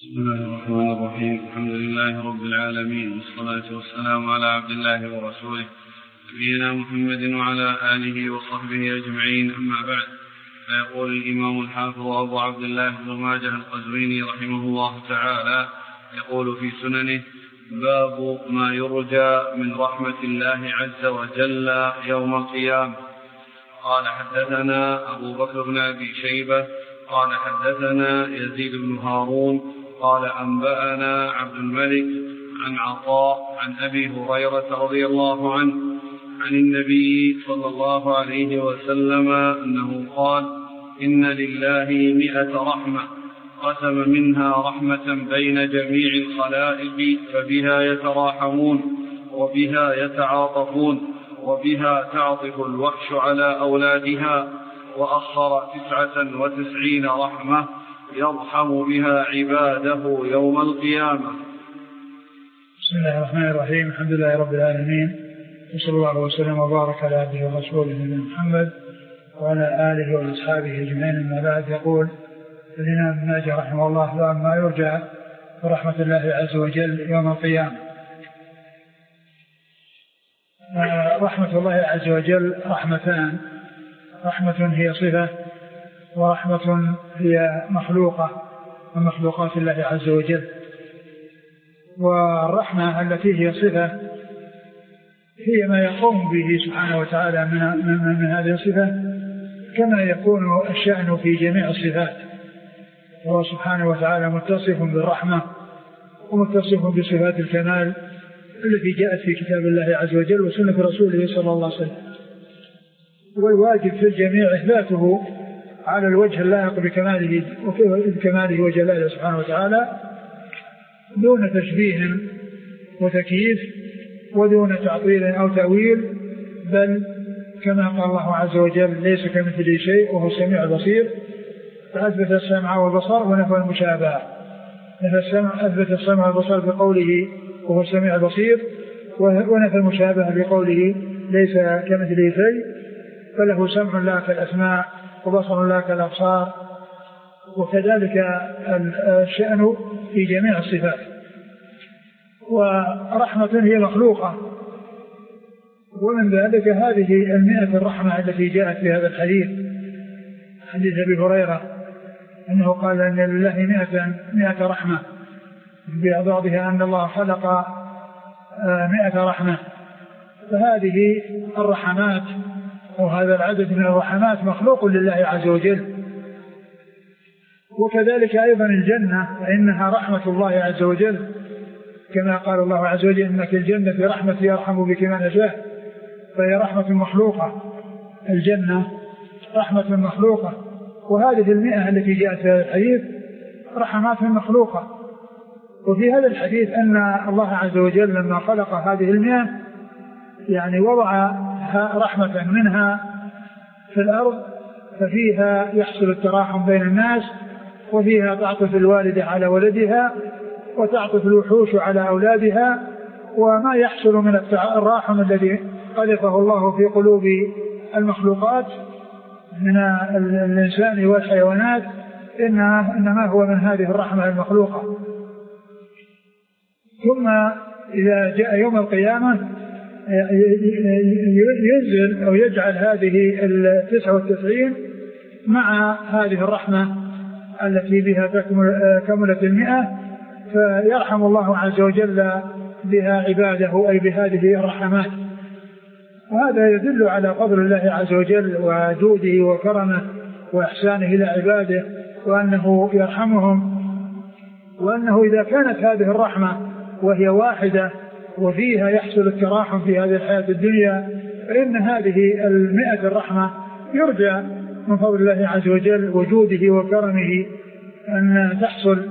بسم الله الرحمن الرحيم. الحمد لله رب العالمين، والصلاة والسلام على عبد الله ورسوله نبينا محمد وعلى آله وصحبه أجمعين، أما بعد. فيقول الإمام الحافظ أبو عبد الله بن ماجه القزويني رحمه الله تعالى يقول في سننه: باب ما يرجى من رحمة الله عز وجل يوم القيامة. قال: حدثنا أبو بكر بن أبي شيبة قال حدثنا يزيد بن هارون قال أنبأنا عبد الملك عن عطاء عن أبي هريرة رضي الله عنه عن النبي صلى الله عليه وسلم أنه قال: إن لله 100 رحمة قسم منها رحمة بين جميع الخلائق، فبها يتراحمون وبها يتعاطفون وبها تعطف الوحش على أولادها، وأخر 99 رحمة يرحم بها عباده يوم القيامة. بسم الله الرحمن الرحيم. الحمد لله رب العالمين، وصلى الله وسلم وبارك على عبده ورسوله نبينا محمد وعلى آله وأصحابه أجمعين، أما بعد. يقول الإمام ابن ماجه رحمه الله: باب ما يرجى برحمة الله عز وجل يوم القيامة. رحمة الله عز وجل رحمتان: رحمة هي صفة، ورحمة هي مخلوقة من مخلوقات الله عز وجل. والرحمة التي هي صفة هي ما يقوم به سبحانه وتعالى من هذه الصفة، كما يكون الشأن في جميع الصفات. وهو سبحانه وتعالى متصف بالرحمة ومتصف بصفات الكمال التي جاءت في كتاب الله عز وجل وسنة رسوله صلى الله عليه وسلم. والواجب في الجميع إثباته على الوجه اللائق بكماله وجلاله سبحانه وتعالى، دون تشبيه وتكييف ودون تعطيل أو تأويل، بل كما قال الله عز وجل: ليس كمثله شيء وهو السميع البصير. فأثبت السمع والبصر ونفى المشابهة. أثبت السمع والبصر بقوله وهو السميع البصير، ونفى المشابهة بقوله ليس كمثله شيء. فله سمع لا كالأسماع وبصر لا كالأبصار، وكذلك الشأن في جميع الصفات. ورحمة هي مخلوقة، ومن ذلك هذه 100 الرحمة التي جاءت في هذا الحديث، حديث أبي هريرة أنه قال أن لله 100 رحمة، بأضرابها أن الله خلق 100 رحمة. فهذه الرحمات وهذا العدد من الرحمات مخلوق لله عز وجل. وكذلك أيضا الجنة فإنها رحمة الله عز وجل، كما قال الله عز وجل: إنك الجنة رحمتي يرحم بك من أشاء. فهي رحمة مخلوقة، الجنة رحمة مخلوقة. وهذه 100 التي جاءت في هذا الحديث رحمات مخلوقة. وفي هذا الحديث أن الله عز وجل لما خلق هذه 100 يعني وضع رحمة منها في الأرض، ففيها يحصل التراحم بين الناس، وفيها تعطف الوالدة على ولدها، وتعطف الوحوش على أولادها. وما يحصل من التراحم الذي قذفه الله في قلوب المخلوقات من الإنسان والحيوانات إنما هو من هذه الرحمة المخلوقة. ثم إذا جاء يوم القيامة ينزل أو يجعل هذه 99 مع هذه الرحمة التي بها كملت 100، فيرحم الله عز وجل بها عباده، أي بهذه الرحمات. وهذا يدل على فضل الله عز وجل وجوده وكرمه وإحسانه إلى عباده، وأنه يرحمهم، وأنه إذا كانت هذه الرحمة وهي واحدة وفيها يحصل التراحم في هذه الحياة الدنيا، فإن هذه 100 الرحمة يرجى من فضل الله عز وجل وجوده وكرمه أن تحصل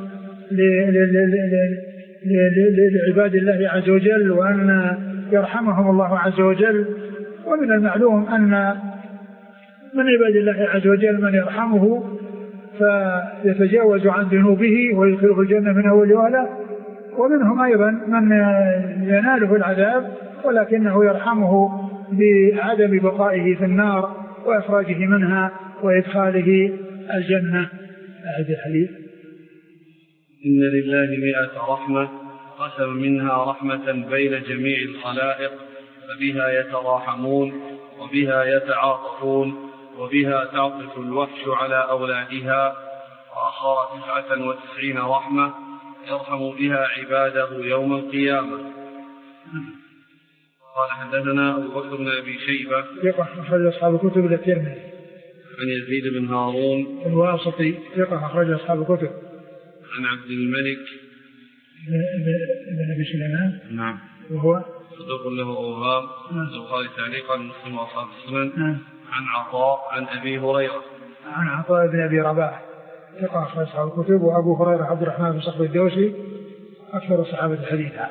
لعباد الله عز وجل، وأن يرحمهم الله عز وجل. ومن المعلوم أن من عباد الله عز وجل من يرحمه فيتجاوز عن ذنوبه ويدخله الجنة من أول وهلة، ومنهم أيضا من يناله العذاب ولكنه يرحمه بعدم بقائه في النار وإخراجه منها وإدخاله الجنة. أعد الحديث. إن لله 100 رحمة قسم منها رحمة بين جميع الخلائق فبها يتراحمون وبها يتعاطفون وبها تعطف الوحش على أولادها، وأخر 99 رحمة يرحم بها عباده يوم القيامة. قال حدثنا أبو بكر بن أبي شيبة ثقة أخرج أصحاب الكتب إلا الترمذي. عن يزيد بن هارون الواسطي ثقة أخرج أصحاب الكتب. عن عبد الملك بن أبي سليمان. نعم. وهو صدوق له أوهام. البخاري تعليقا مسلم وأصحاب السنن. عن عطاء عن أبي هريرة. عن عطاء بن أبي رباح ثقة أخرج أصحاب الكتب. وأبو هريرة عبد الرحمن بن صخر الدوسي أكثر الصحابة حديثا.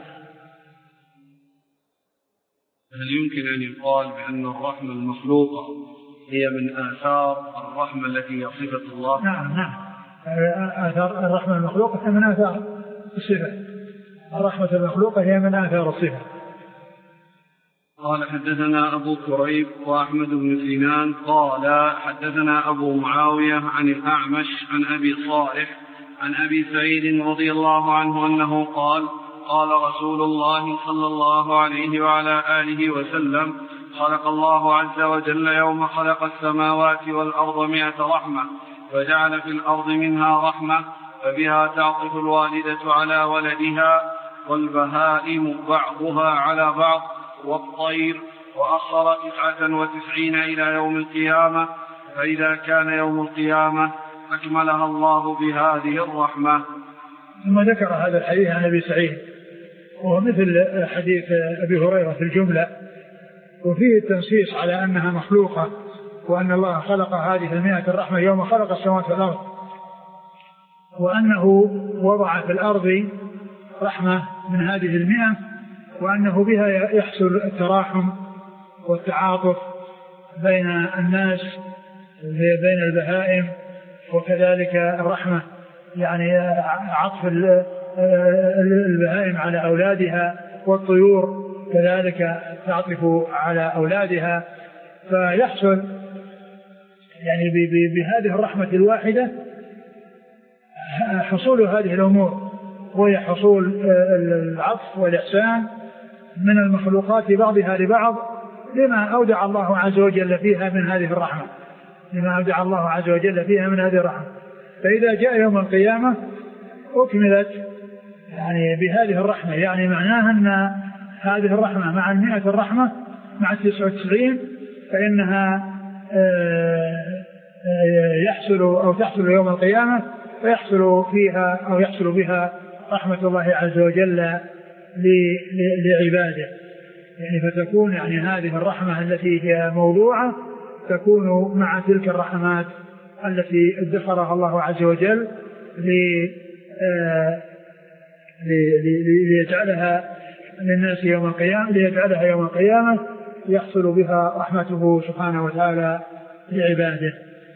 هل يمكن أن يقال بأن الرحمة المخلوقة هي من آثار الرحمة التي هي صفة الله؟ نعم. آثار الرحمة المخلوقة هي من آثار الصفة. الرحمة المخلوقة هي من آثار الصفة. قال حدثنا أبو كريب وأحمد بن سنان قال حدثنا أبو معاوية عن الأعمش عن أبي صالح عن أبي سعيد رضي الله عنه أنه قال قال رسول الله صلى الله عليه وعلى آله وسلم خلق الله عز وجل يوم خلق السماوات والأرض 100 رحمة وجعل في الأرض منها رحمة فبها تعطف الوالدة على ولدها والبهائم بعضها على بعض والطير، وأخر 99 إلى يوم القيامة، فإذا كان يوم القيامة أكملها الله بهذه الرحمة. ثم ذكر هذا الحديث عن أبي سعيد وهو مثل حديث أبي هريرة في الجملة، وفيه التنصيص على أنها مخلوقة وأن الله خلق هذه 100 الرحمة يوم خلق السماوات والأرض، وأنه وضع في الأرض رحمة من هذه 100 وأنه بها يحصل التراحم والتعاطف بين الناس بين البهائم، وكذلك الرحمة يعني عطف البهائم على أولادها، والطيور كذلك تعطف على أولادها، فيحصل يعني بهذه الرحمة الواحدة حصول هذه الأمور، وهي حصول العطف والإحسان من المخلوقات بعضها لبعض لما أودع الله عز وجل فيها من هذه الرحمة، فإذا جاء يوم القيامة أكملت يعني بهذه الرحمة، يعني معناها أن هذه الرحمة مع 100 الرحمة مع 99 فإنها تحصل يوم القيامة، فيحصل فيها أو يحصل بها رحمة الله عز وجل لعباده، يعني فتكون يعني هذه الرحمة التي هي موضوعة تكون مع تلك الرحمات التي ادخرها الله عز وجل ليجعلها للناس يوم القيامة يحصل بها رحمته سبحانه وتعالى لعباده.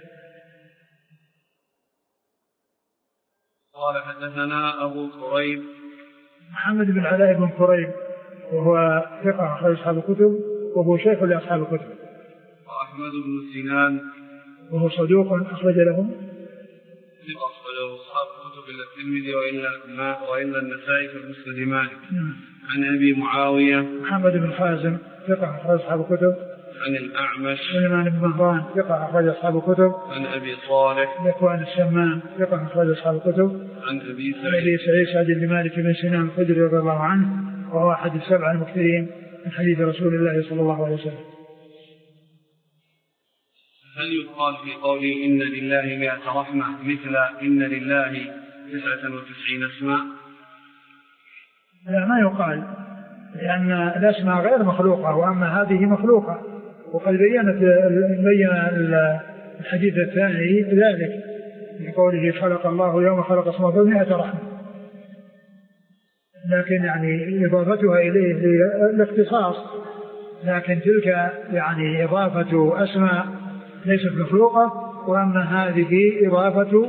قال حدثنا أبو كريب محمد بن علاء بن كريب وهو ثقة أخرج أصحاب الكتب وهو شيخ لأصحاب الكتب. وأحمد بن سنان وهو صدوق أخرج له أصحاب الكتب إلا الترمذي وإلا النسائي في المسند مالك. عن أبي معاوية محمد بن خازم ثقة أخرج أصحاب الكتب. عن الأعمش سليمان بن مهران ثقة أخرج أصحاب الكتب. عن أبي صالح ذكوان السمان ثقة أخرج أصحاب الكتب. عن أبي سعيد سعد بن مالك بن سنان الخدري رضي الله عنه وهو أحد السبع المكثرين من حديث رسول الله صلى الله عليه وسلم. هل يقال في قوله إن لله 100 رحمة مثل إن لله 99 اسماء؟ لا، ما يقال، لأن الأسماء غير مخلوقة وأما هذه مخلوقة، وقد بين الحديث الثاني ذلك في قوله خلق الله يوم خلق السماوات 100 رحمة، لكن يعني إضافتها إليه للاختصاص، لكن تلك يعني إضافة أسماء ليست مخلوقة، وأما هذه إضافة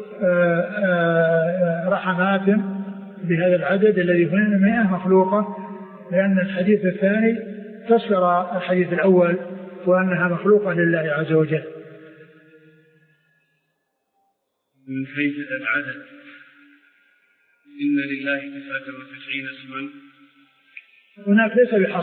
رحمات بهذا العدد الذي هو 100 مخلوقة، لأن الحديث الثاني فسر الحديث الأول وأنها مخلوقة لله عز وجل. من حيث العدد إن لله 99 اسما؟ هناك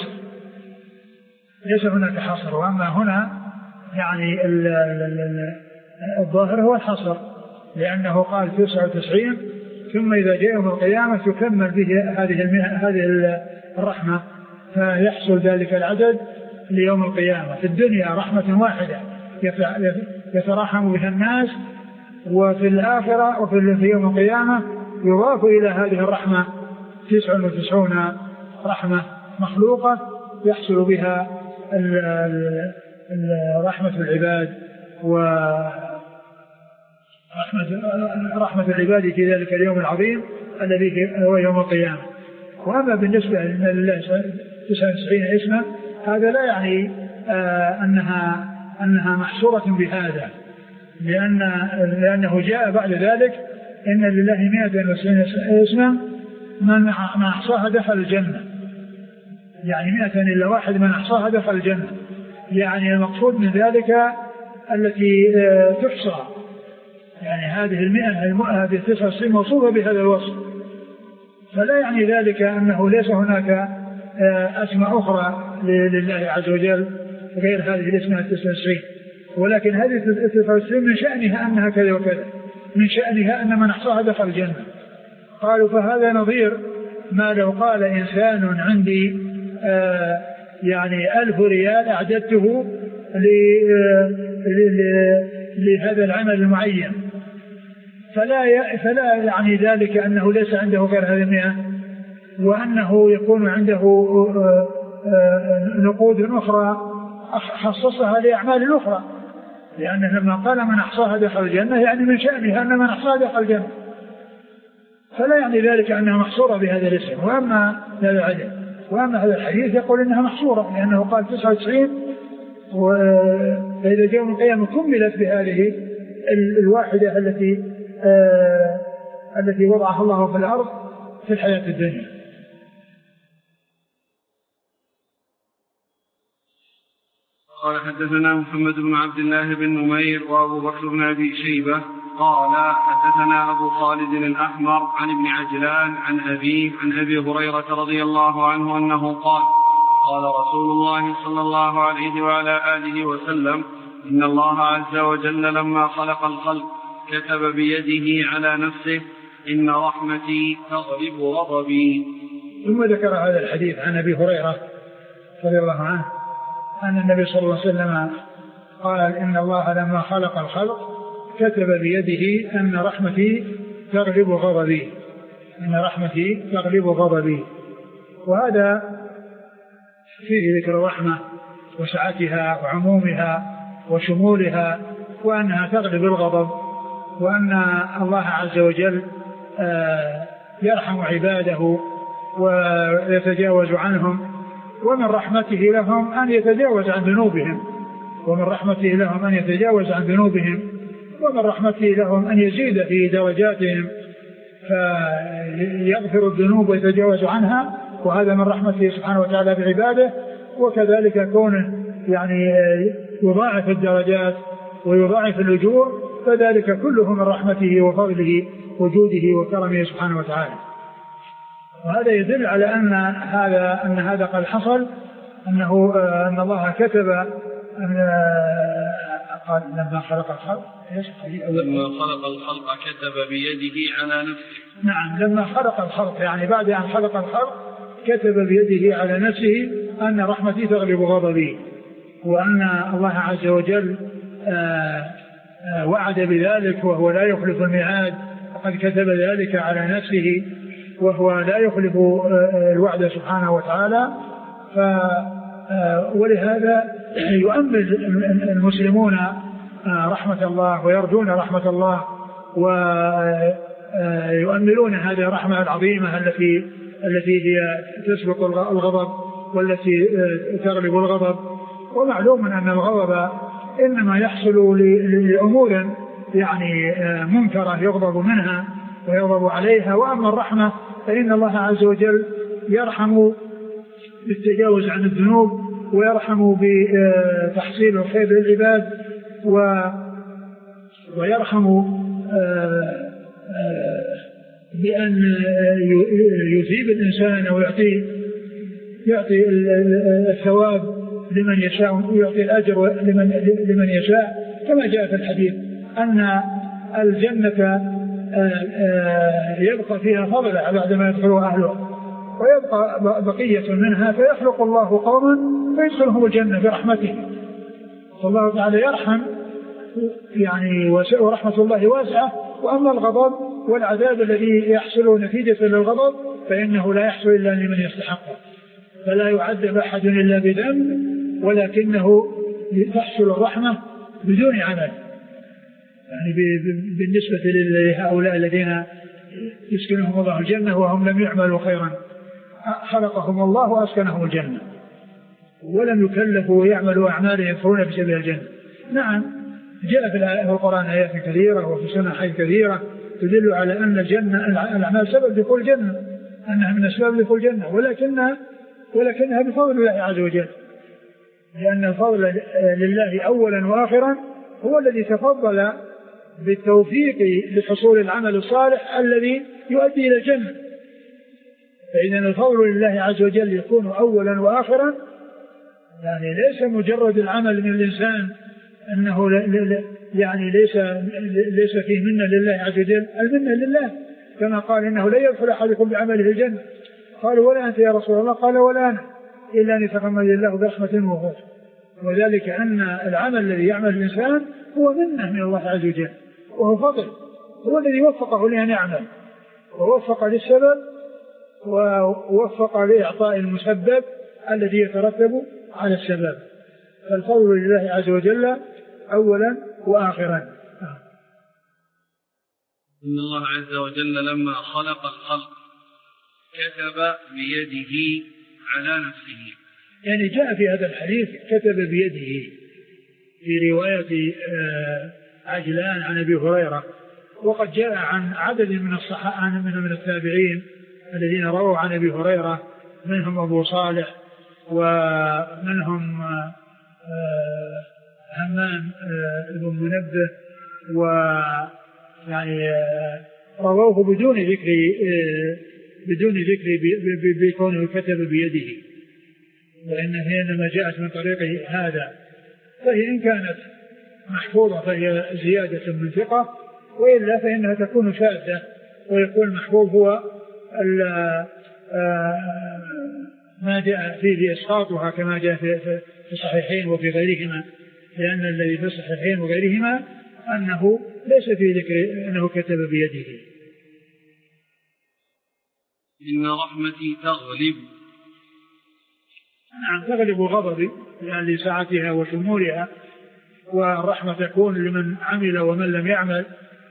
ليس هناك حصر، وأما هنا يعني الظاهر هو الحصر، لأنه قال 99 ثم إذا جاء يوم القيامة تكمل به هذه الرحمة، فيحصل ذلك العدد ليوم القيامة. في الدنيا رحمة واحدة يتراحم بها الناس، وفي الآخرة وفي يوم القيامة يضاف إلى هذه الرحمة 99 رحمة مخلوقة يحصل بها رحمة العباد ورحمة العباد في ذلك اليوم العظيم الذي هو يوم القيامة. وأما بالنسبة لله 99 اسما، هذا لا يعني أنها محصورة بهذا، لأنه جاء بعد ذلك إن لله 190 اسما من أحصاها دخل الجنة، يعني 200 إلا واحد من أحصاها دخل الجنة. يعني المقصود من ذلك التي تحصى، يعني هذه 99 موصوفة بهذا الوصف، فلا يعني ذلك أنه ليس هناك أسماء أخرى لله عز وجل غير هذه الاسماء 99، ولكن هذه 99 من شأنها أنها كذا وكذا، من شأنها أن من أحصاها دخل الجنة. قالوا فهذا نظير ما لو قال إنسان عندي يعني 1000 ريال أعددته لهذا العمل المعين، فلا يعني ذلك أنه ليس عنده غير هذه 100، وأنه يكون عنده نقود أخرى خصصها لأعمال أخرى، لأنه لما قال من أحصاها دخل الجنة يعني من شأنها أن من أحصاها دخل الجنة، فلا يعني ذلك أنها محصورة بهذا الاسم. وأما هذا العدد، وأما هذا الحديث يقول إنها محصورة، لأنه قال 99، وإذا جاء من القيامة كملت بهذه الواحدة التي وضعها الله في الأرض في الحياة الدنيا. قال حدثنا محمد بن عبد الله بن نمير وأبو بكر بن أبي شيبة قال حدثنا أبو خالد الأحمر عن ابن عجلان عن أبي هريرة رضي الله عنه أنه قال قال رسول الله صلى الله عليه وعلى آله وسلم إن الله عز وجل لما خلق الخلق كتب بيده على نفسه إن رحمتي تغلب غضبي. ثم ذكر هذا الحديث عن أبي هريرة رضي الله عنه أن النبي صلى الله عليه وسلم قال إن الله لما خلق الخلق كتب بيده أن رحمتي تغلب غضبي، أن رحمتي تغلب غضبي. وهذا فيه ذكر الرحمة وسعتها وعمومها وشمولها، وأنها تغلب الغضب، وأن الله عز وجل يرحم عباده ويتجاوز عنهم، ومن رحمته لهم أن يتجاوز عن ذنوبهم، ومن رحمته لهم أن يتجاوز عن ذنوبهم، ومن رحمته لهم أن يزيد في درجاتهم فيغفر الذنوب ويتجاوز عنها، وهذا من رحمته سبحانه وتعالى بعباده. وكذلك كونه يعني يضاعف الدرجات ويضاعف الأجور، فذلك كله من رحمته وفضله وجوده وكرمه سبحانه وتعالى. وهذا يدل على أن هذا قد حصل، أن الله كتب قال لما خلق الخلق كتب بيده على نفسه. نعم، لما خلق الخلق يعني بعد أن خلق الخلق كتب بيده على نفسه أن رحمتي تغلب غضبي، وأن الله عز وجل وعد بذلك وهو لا يخلف الميعاد، وقد كتب ذلك على نفسه وهو لا يخلف الوعد سبحانه وتعالى. ولهذا يؤمل المسلمون رحمة الله ويرجون رحمة الله، ويؤملون هذه الرحمة العظيمة التي هي تسبق الغضب والتي تغلب الغضب. ومعلوم أن الغضب إنما يحصل لأمور يعني منكرة يغضب منها ويغضب عليها، وأما الرحمة فإن الله عز وجل يرحم بالتجاوز عن الذنوب، ويرحم بتحصيل الخير للعباد، ويرحم بأن يثيب الإنسان أو يعطي الثواب لمن يشاء ويعطي الأجر لمن يشاء، كما جاء في الحديث أن الجنة يبقى فيها فضل بعدما يدخلها أهله، ويبقى بقية منها فيخلق الله قوما فيدخلهم الجنة برحمته. فالله تعالى يرحم يعني، ورحمة الله واسعة. وأما الغضب والعذاب الذي يحصل نتيجة للغضب فإنه لا يحصل إلا لمن يستحقه، فلا يعذب أحد إلا بذنب، ولكنه تحصل الرحمة بدون عمل. يعني بالنسبة لهؤلاء الذين يسكنهم الله الجنة وهم لم يعملوا خيرا، خلقهم الله وأسكنهم الجنة ولم يكلفوا ويعملوا أعمالا يدخلون في سبيل الجنة. نعم، جاء في القرآن آيات كثيرة وفي السنة حديث كثيرة تدل على أن الجنة الأعمال سبب دخول الجنة، أنها من أسباب دخول الجنة، ولكنها بفضل الله عز وجل، لأن الفضل لله أولا وآخرا، هو الذي تفضل بالتوفيق لحصول العمل الصالح الذي يؤدي إلى الجنة. فإذا الفضل لله عز وجل يكون أولا وآخرا، يعني ليس مجرد العمل من الإنسان أنه يعني ليس فيه منة لله عز وجل، المنة لله، كما قال إنه لا يدخل أحدكم بعمله الجنة. قالوا ولا أنت يا رسول الله؟ قال ولا أنا، إلا أن يتغمد الله برحمة وفضل. وذلك أن العمل الذي يعمل الإنسان هو منة من الله عز وجل، وهو فضل، هو الذي وفقه لأن يعمل، ووفق للسبب ووفق لإعطاء المسبب الذي يترتب على السبب. فالفضل لله عز وجل أولا وآخرا. إن الله عز وجل لما خلق الخلق كتب بيده على نفسه، يعني جاء في هذا الحديث كتب بيده في رواية عجلان عن أبي هريرة، وقد جاء عن عدد من الصحابة من التابعين الذين رووا عن أبي هريرة، منهم أبو صالح ومنهم همام بن منبه، ويعني رووه بدون ذكر بكونه كتب بيده، لأنها إنما جاءت من طريق هذا، فهي إن كانت محفوظة فهي زيادة من ثقة، وإلا فإنها تكون شاذة، ويكون المحفوظ هو ما جاء فيه إسقاطها كما جاء في الصحيحين وفي غيرهما، لأن الذي في الصحيحين وغيرهما أنه ليس في ذكر أنه كتب بيده. إن رحمتي تغلب، نعم تغلب غضبي يعني لسعتها وشمولها، والرحمة تكون لمن عمل ومن لم يعمل،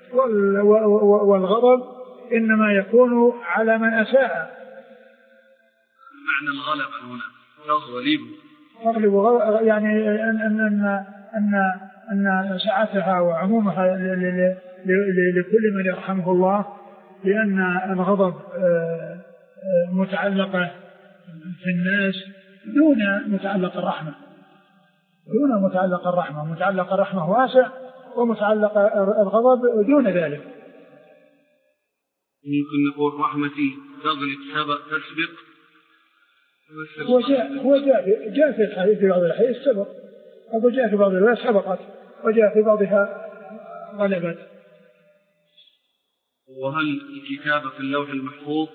والغضب إنما يكون على من أساء. معنى الغلب هنا تغلب يعني أن سعتها وعمومها لكل من يرحمه الله، لأن الغضب متعلقة في الناس دون متعلق الرحمة، متعلق الرحمة واسع، ومتعلق الغضب دون ذلك. يمكن نقول رحمتي تغلب تسبق. هو جاء في الحديث في بعض الحديث سبق، أو جاء في بعض الروايات سبقت، وجاء في بعضها غلبت. وهل الكتابة في اللوح المحفوظ؟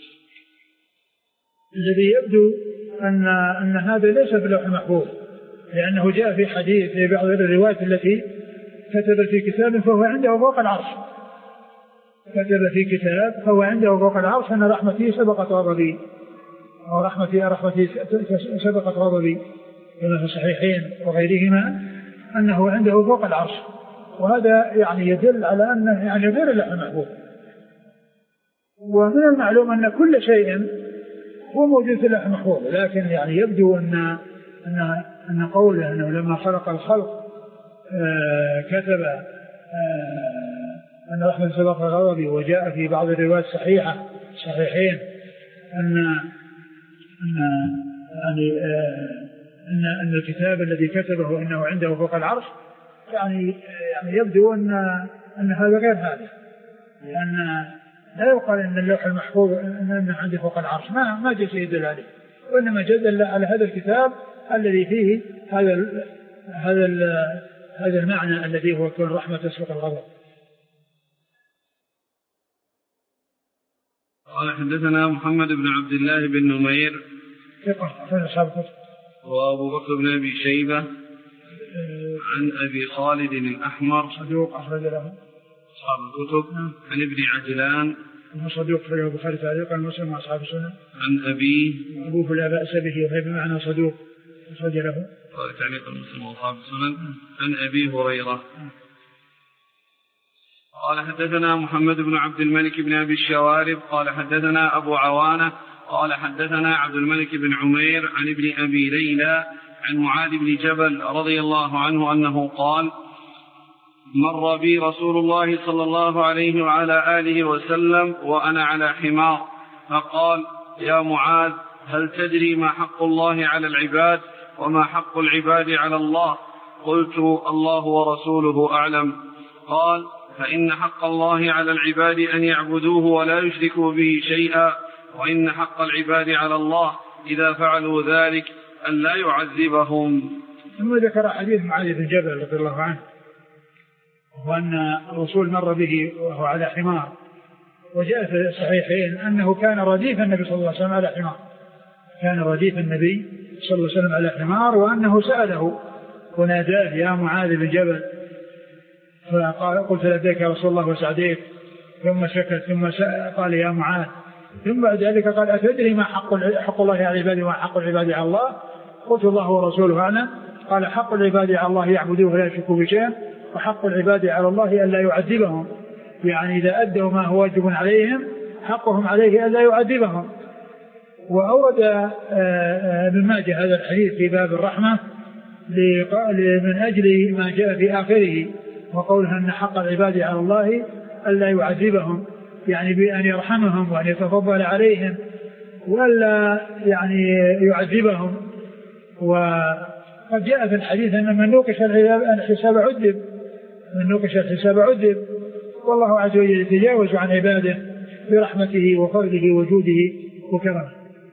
الذي يبدو أن هذا ليس في اللوح المحفوظ، لأنه جاء في حديث في بعض الروايات التي كتب في كتاب فهو عنده فوق العرش، كتب في كتاب فهو عنده فوق العرش أن رحمتي سبقت غضبي، أو رحمتي سبقت غضبي، كما في الصحيحين وغيرهما أنه عنده فوق العرش. وهذا يعني يدل على أنه يعني غير اللوح المحفوظ. ومن المعلوم أن كل شيء هو موجود في اللوح المحفوظ، لكن يعني يبدو أن قوله أنه لما خلق الخلق كتب أن رحمة سبق غضبي، وجاء في بعض الروايات صحيحين أن الكتاب الذي كتبه أنه عنده فوق العرش، يعني يبدو أن هذا غير هذا، لأن لا يقال ان اللوح المحفوظ ان عندي فوق العرش، ما جاء شيء يدل عليه، وانما جاء على هذا الكتاب الذي فيه هذا المعنى الذي هو كون رحمة تسبق الغضب. قال حدثنا محمد بن عبد الله بن نمير وأبو بكر بن أبي شيبة عن أبي خالد الأحمر صدوق أخرج له أصحاب الكتب. عن ابن عجلان صدوق في البخاري تعليقا ومسلم وأصحاب السنن. عن أبيه أبوه لا بأس به وهي بمعنى صدوق أخرج له تعليقا مسلم وأصحاب السنن. عن أبي هريرة قال حدثنا محمد بن عبد الملك بن أبي الشوارب قال حدثنا أبو عوانة قال حدثنا عبد الملك بن عمير عن ابن أبي ليلى عن معاذ بن جبل رضي الله عنه أنه قال مر بي رسول الله صلى الله عليه وعلى آله وسلم وأنا على حمار فقال يا معاذ هل تدري ما حق الله على العباد وما حق العباد على الله؟ قلت الله ورسوله أعلم. قال فإن حق الله على العباد أن يعبدوه ولا يشركوا به شيئا، وإن حق العباد على الله إذا فعلوا ذلك أن لا يعذبهم. ثم ذكر حديث معاذ بن جبل رضي الله عنه وأن الرسول مر به وهو على حمار، وجاء في الصحيحين أنه كان رديف النبي صلى الله عليه وسلم على حمار، كان رديف النبي صلى الله عليه وسلم على حمار، وأنه سأله وناداه يا معاذ بن جبل، فقال قلت لبيك يا رسول الله وسعديك، ثم سكت ثم قال يا معاذ، ثم بعد ذلك قال أتدري ما حق الله على العباد وما حق العباد على الله؟ قلت الله ورسوله أعلم. قال حق العباد على الله يعبدوه ولا يشركوا بشيء، وحق العباد على الله ألا يعذبهم، يعني إذا أدوا ما هو واجب عليهم حقهم عليه ألا يعذبهم. وأورد ابن ماجه هذا الحديث في باب الرحمة من أجل ما جاء في آخره وقوله أن حق العباد على الله ألا يعذبهم، يعني بأن يرحمهم وأن يتفضل عليهم وألا يعني يعذبهم. وقد جاء في الحديث أن من نوقش الحساب عذب، من نوقش الحساب عذب، والله عز وجل يتجاوز عن عباده برحمته وفضله وجوده وكرمه.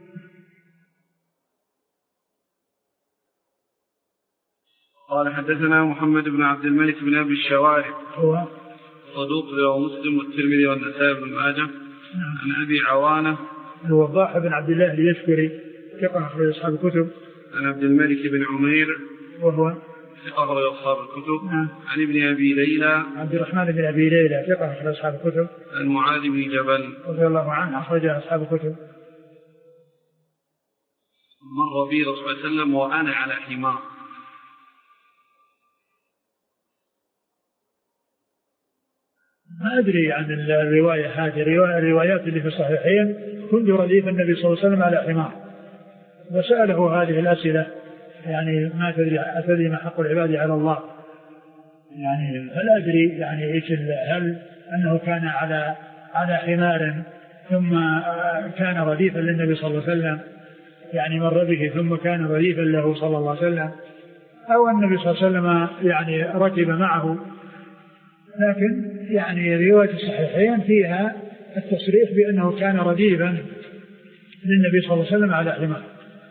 قال حدثنا محمد بن عبد الملك بن أبي الشوارب هو صدوق رواه مسلم والترمذي والنسائي بن ماجه. عن أبي عوانة الوضاح بن عبد الله اليشكري ثقة أخرج أصحاب الكتب. عن عبد الملك بن عمير وهو ثقة أخرج أصحاب الكتب. عن ابن أبي ليلى عبد الرحمن بن أبي ليلى ثقة أخرج أصحاب الكتب. عن معاذ بن جبل رضي الله عنه أخرج أصحاب الكتب. مر بي رسول الله صلى الله عليه وسلم وأنا على حمار. ما أدري عن الرواية هذه، الروايات اللي في الصحيحين كنت رديف النبي صلى الله عليه وسلم على حمار، وسأله هذه الأسئلة يعني ما تدري ما حق العباد على الله، يعني هل أدري يعني إيش، هل أنه كان على حمار ثم كان رديفا للنبي صلى الله عليه وسلم، يعني مر به ثم كان رديفا له صلى الله عليه وسلم، أو النبي صلى الله عليه وسلم يعني ركب معه. لكن يعني رواية الصحيحين فيها التصريح بأنه كان رديفا للنبي صلى الله عليه وسلم على حمار.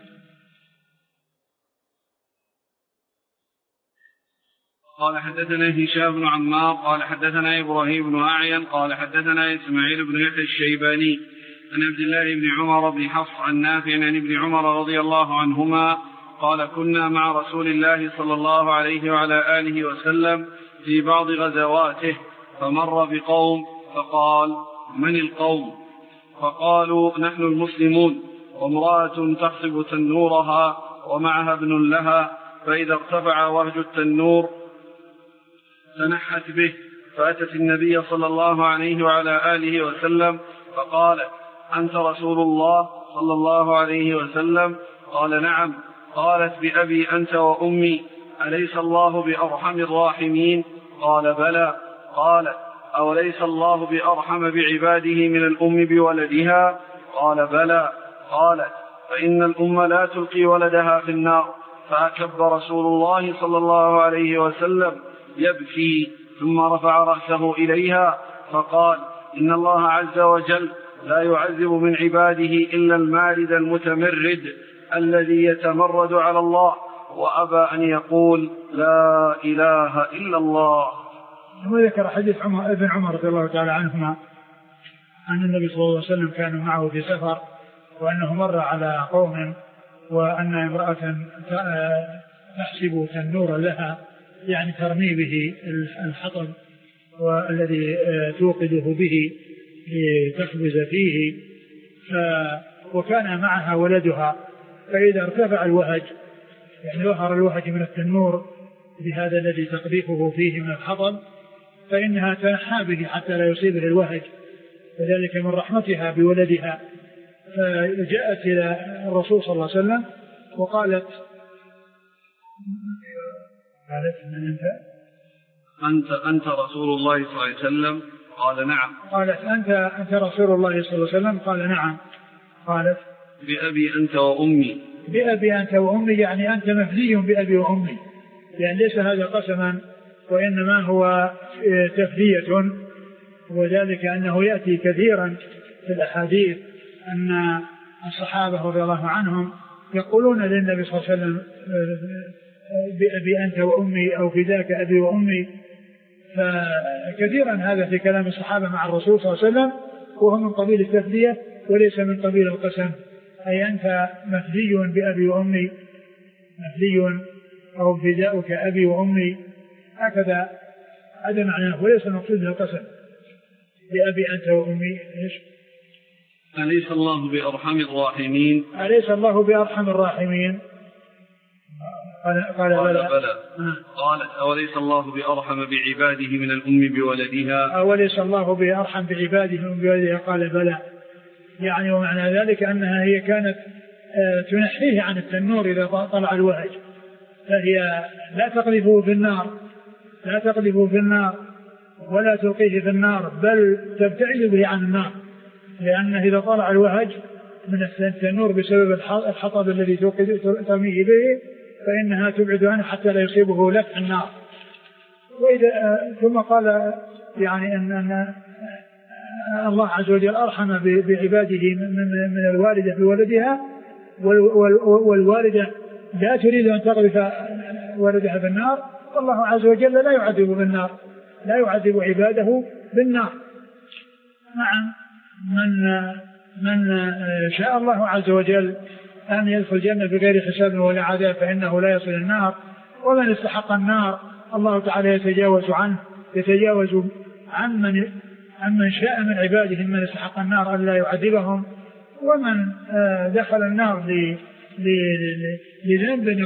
قال حدثنا هشام بن عمار قال حدثنا إبراهيم بن أعين قال حدثنا إسماعيل بن يحيى الشيباني عن عبد الله بن عمر بن حفص عن نافع عن ابن عمر رضي الله عنهما قال كنا مع رسول الله صلى الله عليه وعلى آله وسلم في بعض غزواته فمر بقوم فقال من القوم؟ فقالوا نحن المسلمون، وامرأة تخصب تنورها ومعها ابن لها، فإذا ارتفع وهج التنور تنحت به، فأتت النبي صلى الله عليه وعلى آله وسلم فقالت أنت رسول الله صلى الله عليه وسلم؟ قال نعم. قالت بأبي أنت وأمي أليس الله بأرحم الراحمين؟ قال بلى. قالت أوليس الله بأرحم بعباده من الأم بولدها؟ قال بلى. قالت فإن الأم لا تلقي ولدها في النار. فأكب رسول الله صلى الله عليه وسلم يبكي ثم رفع رأسه إليها فقال إن الله عز وجل لا يعذب من عباده إلا المارد المتمرد الذي يتمرد على الله وأبى أن يقول لا إله إلا الله. وذكر حديث ابن عمر رضي الله تعالى عنهما أن النبي صلى الله عليه وسلم كانوا معه في سفر وأنه مر على قوم وأن امرأة تحسب تنورا لها يعني ترمي به الحطب والذي توقده به لتخبز فيه وكان معها ولدها فإذا ارتفع الوهج يعني ظهر الوهج من التنور بهذا الذي تقذفه فيه من الحطب فإنها تنحى به حتى لا يصيبه الوهج وذلك من رحمتها بولدها. فجاءت إلى الرسول صلى الله عليه وسلم وقالت من أنت رسول الله صلى الله عليه وسلم؟ قال نعم. قالت أنت رسول الله صلى الله عليه وسلم؟ قال نعم. قالت بأبي أنت وأمي. بأبي أنت وأمي يعني أنت مفدي بأبي وأمي يعني ليس هذا قسما وإنما هو تفدية وذلك أنه يأتي كثيرا في الأحاديث أن الصحابة رضي الله عنهم يقولون للنبي صلى الله عليه وسلم بأبي أنت وأمي أو فداك أبي وأمي. فكثيرا هذا في كلام الصحابة مع الرسول صلى الله عليه وسلم وهو من قبيل التفدية وليس من قبيل القسم أي أنت مفدي بأبي وأمي مفدي أو فداؤك أبي وأمي هكذا هذا معناه وليس المقصود القسم بأبي أنت وأمي. أليس الله بأرحم الراحمين؟ أليس الله بأرحم الراحمين؟ قال بلى. قالت أوليس الله بأرحم بعباده من الأم بولدها؟ أوليس الله بأرحم بعباده من بولدها؟ قال بلى. يعني ومعنى ذلك أنها هي كانت تنحيه عن التنور إذا طلع الوهج فهي لا تقذفه في النار ولا تلقيه في النار بل تبتعد به عن النار لأنه إذا طلع الوهج من التنور بسبب الحطب الذي ترميه به فإنها تبعد عنه حتى لا يصيبه لفح النار. ثم قال يعني أن الله عز وجل أرحم بعباده من الوالدة بولدها والوالدة لا تريد أن تقذف ولدها بالنار والله عز وجل لا يعذب بالنار لا يعذب عباده بالنار. نعم من شاء الله عز وجل أن يدخل الجنة بغير حساب ولا عذاب فإنه لا يصل النار ومن استحق النار الله تعالى يتجاوز عن من شاء من عباده من استحق النار أن لا يعذبهم ومن دخل النار لذنب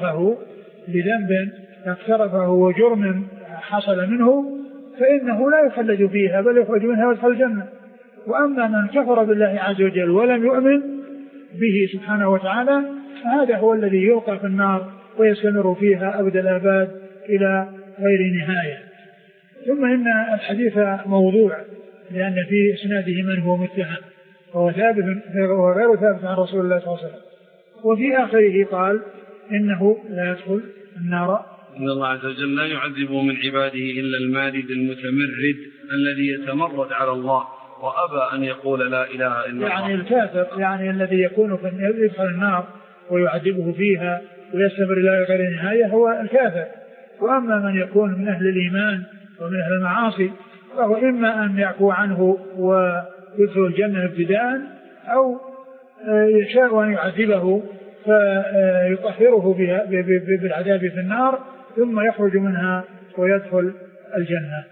اقترفه وجرم حصل منه فإنه لا يخلد فيها بل يخرج منها ويدخل الجنة. وأما من كفر بالله عز وجل ولم يؤمن به سبحانه وتعالى فهذا هو الذي يلقى في النار ويستمر فيها أبد الآباد إلى غير نهاية. ثم إن الحديث موضوع لأن في إسناده من هو متهم وهو غير ثابت عن رسول الله صلى الله عليه وسلم. وفي آخره قال إنه لا يدخل النار. إن الله عز وجل لا يعذب من عباده إلا المارد المتمرد الذي يتمرد على الله وأبى أن يقول لا إله إلا الله. يعني الكافر يعني الذي يكون يدخل النار ويعذبه فيها ويستمر إلى غير نهاية هو الكافر. وأما من يكون من أهل الإيمان ومن أهل المعاصي فهو إما أن يعفو عنه ويدخل الجنة ابتداء أو يشاء أن يعذبه فيطهره بالعذاب في النار ثم يخرج منها ويدخل الجنة.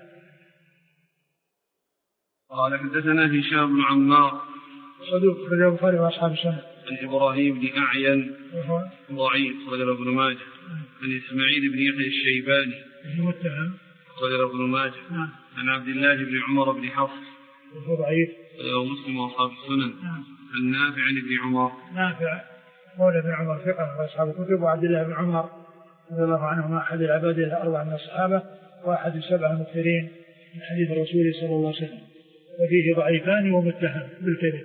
قال حدثنا هشام بن عمار صدوق رجل البخاري وأصحاب السنة. عن إبراهيم بن أعين ضعيف رجل ابن ماجه. عن إسماعيل بن يحيى الشيباني المتهم رجل ابن ماجه. عن عبد الله بن عمر بن حفص ضعيف ومسلم وأصحاب السنن. عن نافع بن عمر نافع مولى بن عمر ثقة وأصحاب الكتب. وعبد الله بن عمر رضي الله عنهما أحد العباد الأربعة من الصحابة وأحد السبع المكثرين من حديث الرسول صلى الله عليه وسلم وفيه ضعيفان ومتهم بالكذب.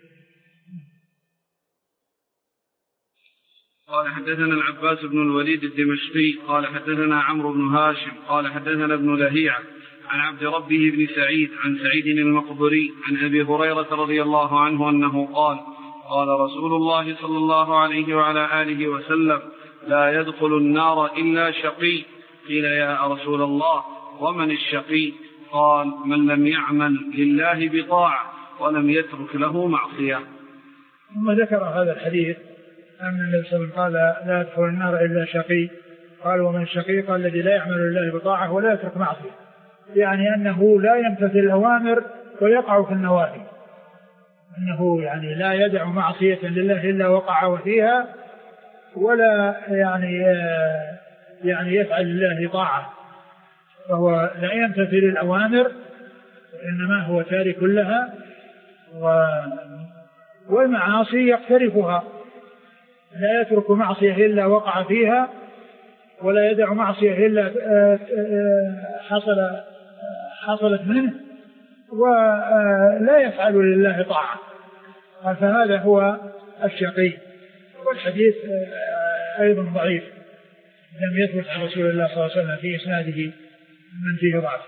قال حدثنا العباس بن الوليد الدمشقي قال حدثنا عمرو بن هاشم قال حدثنا ابن لهيعة عن عبد ربه بن سعيد عن سعيد المقبري عن أبي هريرة رضي الله عنه أنه قال قال رسول الله صلى الله عليه وعلى آله وسلم لا يدخل النار إلا شقي. قيل يا رسول الله ومن الشقي؟ قال من لم يعمل لله بطاعة ولم يترك له معصية. ثم ذكر هذا الحديث أن النبي صلى الله عليه وسلم قال لا يدخل النار إلا شقي. قال ومن الشقي؟ قال الذي لا يعمل لله بطاعة ولا يترك معصية، يعني أنه لا يمتثل الأوامر ويقع في النواهي، أنه يعني لا يدع معصية لله إلا وقع فيها، ولا يعني يفعل لله طاعة، فهو لا يمتثل الأوامر إنما هو تارك لها، والمعاصي يقترفها، لا يترك معصية إلا وقع فيها، ولا يدع معصية إلا حصلت منه، ولا يفعل لله طاعة، فهذا هو الشقي. والحديث أيضا ضعيف، لم يثبت عن رسول الله صلى الله عليه وسلم في إسناده من فيه ضعف.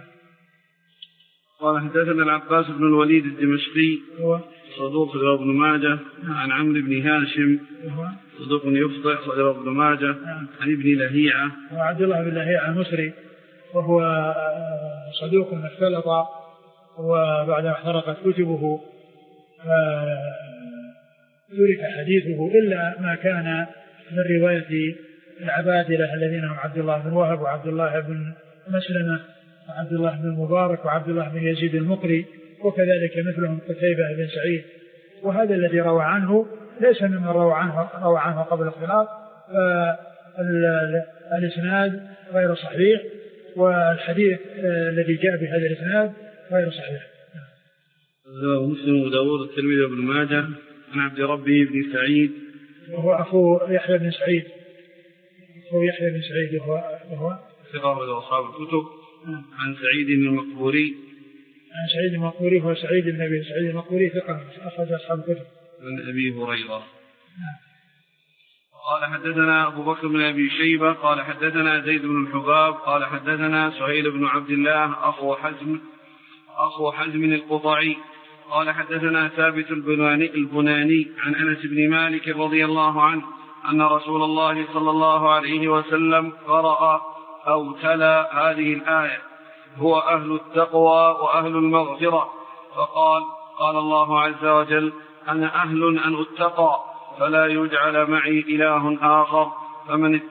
قال حدثنا العباس بن الوليد الدمشقي صدوق رواه ابن ماجه عن عمرو بن هاشم صدوق يخطئ رواه ابن ماجه عن ابن لهيعة وعبد الله بن لهيعة المصري وهو صدوق اختلط، وبعد ما احترقت كتبه ترك حديثه إلا ما كان من رواية العبادلة الذين هم عبد الله بن وهب وعبد الله بن مسلمة وعبد الله بن المبارك وعبد الله بن يزيد المقري، وكذلك مثلهم قتيبة بن سعيد. وهذا الذي روى عنه ليس ممن روى عنه قبل الاختلاط، فالإسناد غير صحيح، والحديث الذي جاء بهذا الإسناد غير صحيح. مسلم وداود الترمذي وابن ماجه عن عبد ربه بن سعيد وهو أخو يحيى بن سعيد، وهو ثقة أصحاب الكتب. عن سعيد المقبوري هو سعيد بن أبي سعيد المقبوري ثقة أخرج أصحاب الكتب. عن أبي هريرة. قال حدثنا أبو بكر بن أبي شيبة قال حدثنا زيد بن الحباب قال حدثنا سهيل بن عبد الله أخو حزم القطعي قال حدثنا ثابت البناني عن أنس بن مالك رضي الله عنه أن رسول الله صلى الله عليه وسلم قرأ أو تلا هذه الآية هو أهل التقوى وأهل المغفرة، فقال قال الله عز وجل أنا أهل أن أتقى فلا يجعل معي إله آخر، فمن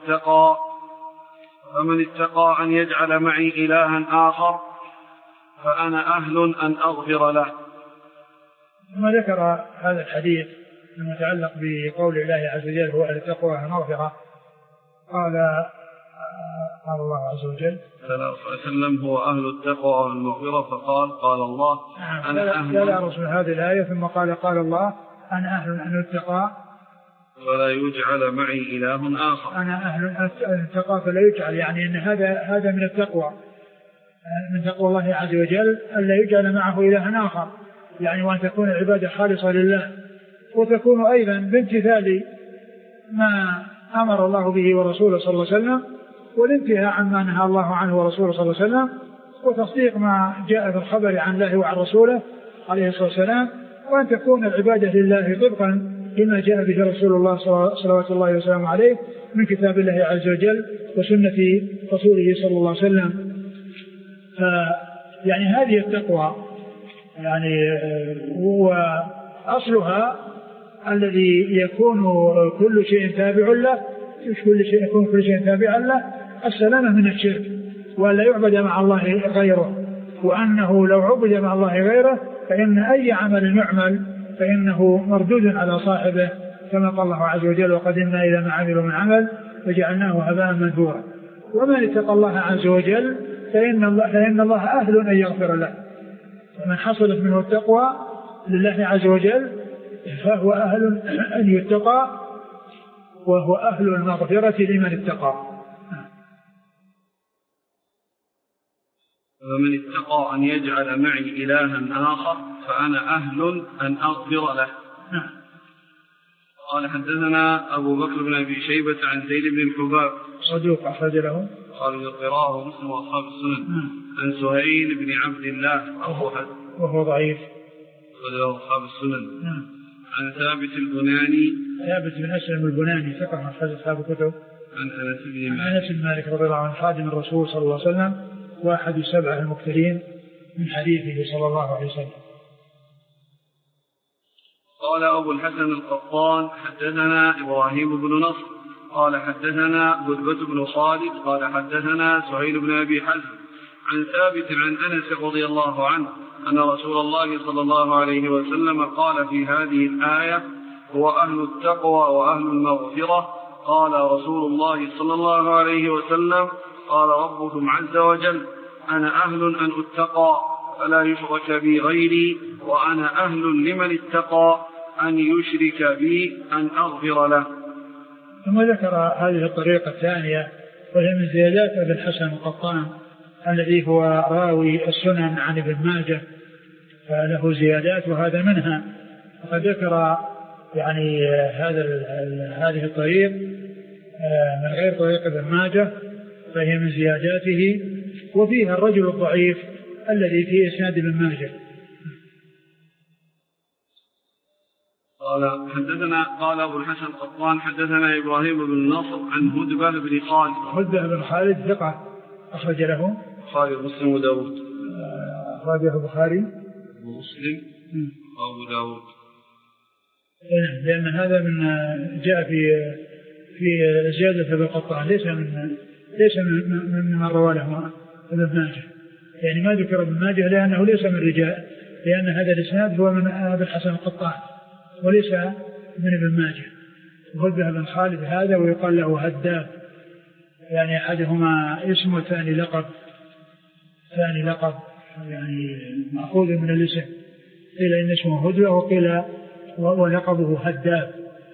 اتقى أن يجعل معي إلها آخر فأنا أهل أن أغفر له. ثم ذكر هذا الحديث المتعلق بقول الله عز وجل هو أهل التقوى والمغفرة. قال الله عز وجل صلى الله عليه وسلم هو أهل التقوى والمغفرة، فقال قال الله أنا أهل. لا رسول هذه الآية ثم قال الله أنا أهل أن أتقى ولا يجعل معي إله آخر. أنا أهل أن أتقى فلا يجعل، يعني أن هذا من التقوى، من تقوى الله عز وجل أن لا يجعل معه إله آخر، يعني وأن تكون العبادة خالصة لله، وتكون أيضا بامتثال ما أمر الله به ورسوله صلى الله عليه وسلم، والانتهاء عما نهى الله عنه ورسوله صلى الله عليه وسلم، وتصديق ما جاء في الخبر عن الله وعن رسوله عليه الصلاة والسلام، وأن تكون العبادة لله طبقا لما جاء به رسول الله صلوات الله وسلامه عليه من كتاب الله عز وجل وسنة رسوله صلى الله عليه وسلم. يعني هذه التقوى يعني هو أصلها الذي يكون كل شيء تابع له، يكون كل شيء تابعا له السلامة من الشرك، ولا يعبد مع الله غيره، وأنه لو عبد مع الله غيره فإن أي عمل يعمل فإنه مردود على صاحبه، كما قال الله عز وجل وقدمنا إلى ما عملوا من عمل فجعلناه هباء منثورا. ومن اتقى الله عز وجل فإن الله أهل أن يغفر له، ومن حصلت منه التقوى لله عز وجل فهو أهل أن يتقى، وهو أهل المغفرة لمن اتقى. ومن اتقى أن يجعل معي إلها آخر فأنا أهل أن أغفر له. قال حدثنا أبو بكر بن أبي شيبة عن زيد بن الحباب صدوق أخرج له قال رواه مسلم وأصحاب السنن عن سهيل بن عبد الله وهو ضعيف وله أصحاب السنن عن ثابت البناني ثابت بن أسلم البناني ثقة أخرج أصحاب الكتب عن أنس بن مالك رضي الله عنه خادم الرسول صلى الله عليه وسلم واحد السبعة المكثرين من حديثه صلى الله عليه وسلم. قال أبو الحسن القطان حدثنا إبراهيم بن نصر قال حدثنا بدبة بن خالد قال حدثنا سهيل بن أبي حزم عن ثابت عن أنس رضي الله عنه أن رسول الله صلى الله عليه وسلم قال في هذه الآية هو أهل التقوى وأهل المغفرة. قال رسول الله صلى الله عليه وسلم قال ربكم عز وجل أنا أهل أن أتقى فلا يشرك بي غيري وأنا أهل لمن اتقى أن يشرك بي أن أغفر له. ثم ذكر هذه الطريقة الثانية وهي من زيادات ابن الحسن القطان الذي هو راوي السنن عن ابن ماجه فله زيادات وهذا منها. وقد ذكر يعني هذه الطريق من غير طريق ابن ماجه فهي من زياداته وفيها الرجل الضعيف الذي في إسناد ابن ماجه. قال أبو الحسن القطان حدثنا إبراهيم بن نصر عن هدبة بن خالد. هدبة بن خالد ثقة أخرج له البخاري ومسلم وداود. أخرجه البخاري ومسلم وأبو داود. لأن هذا من جاء في زيادة ابن القطان ليس من رواه له ابن ماجه يعني ما ذكر ابن ماجه لأنه ليس من رجال لأن هذا الإسناد هو من أبي الحسن القطان وليس من ابن ماجه. وهدبة بن خالد هذا ويقال له هداب يعني أحدهما اسم والثاني لقب يعني مأخوذ من الاسم قيل إن اسمه هدبة وقيل ولقبه هداب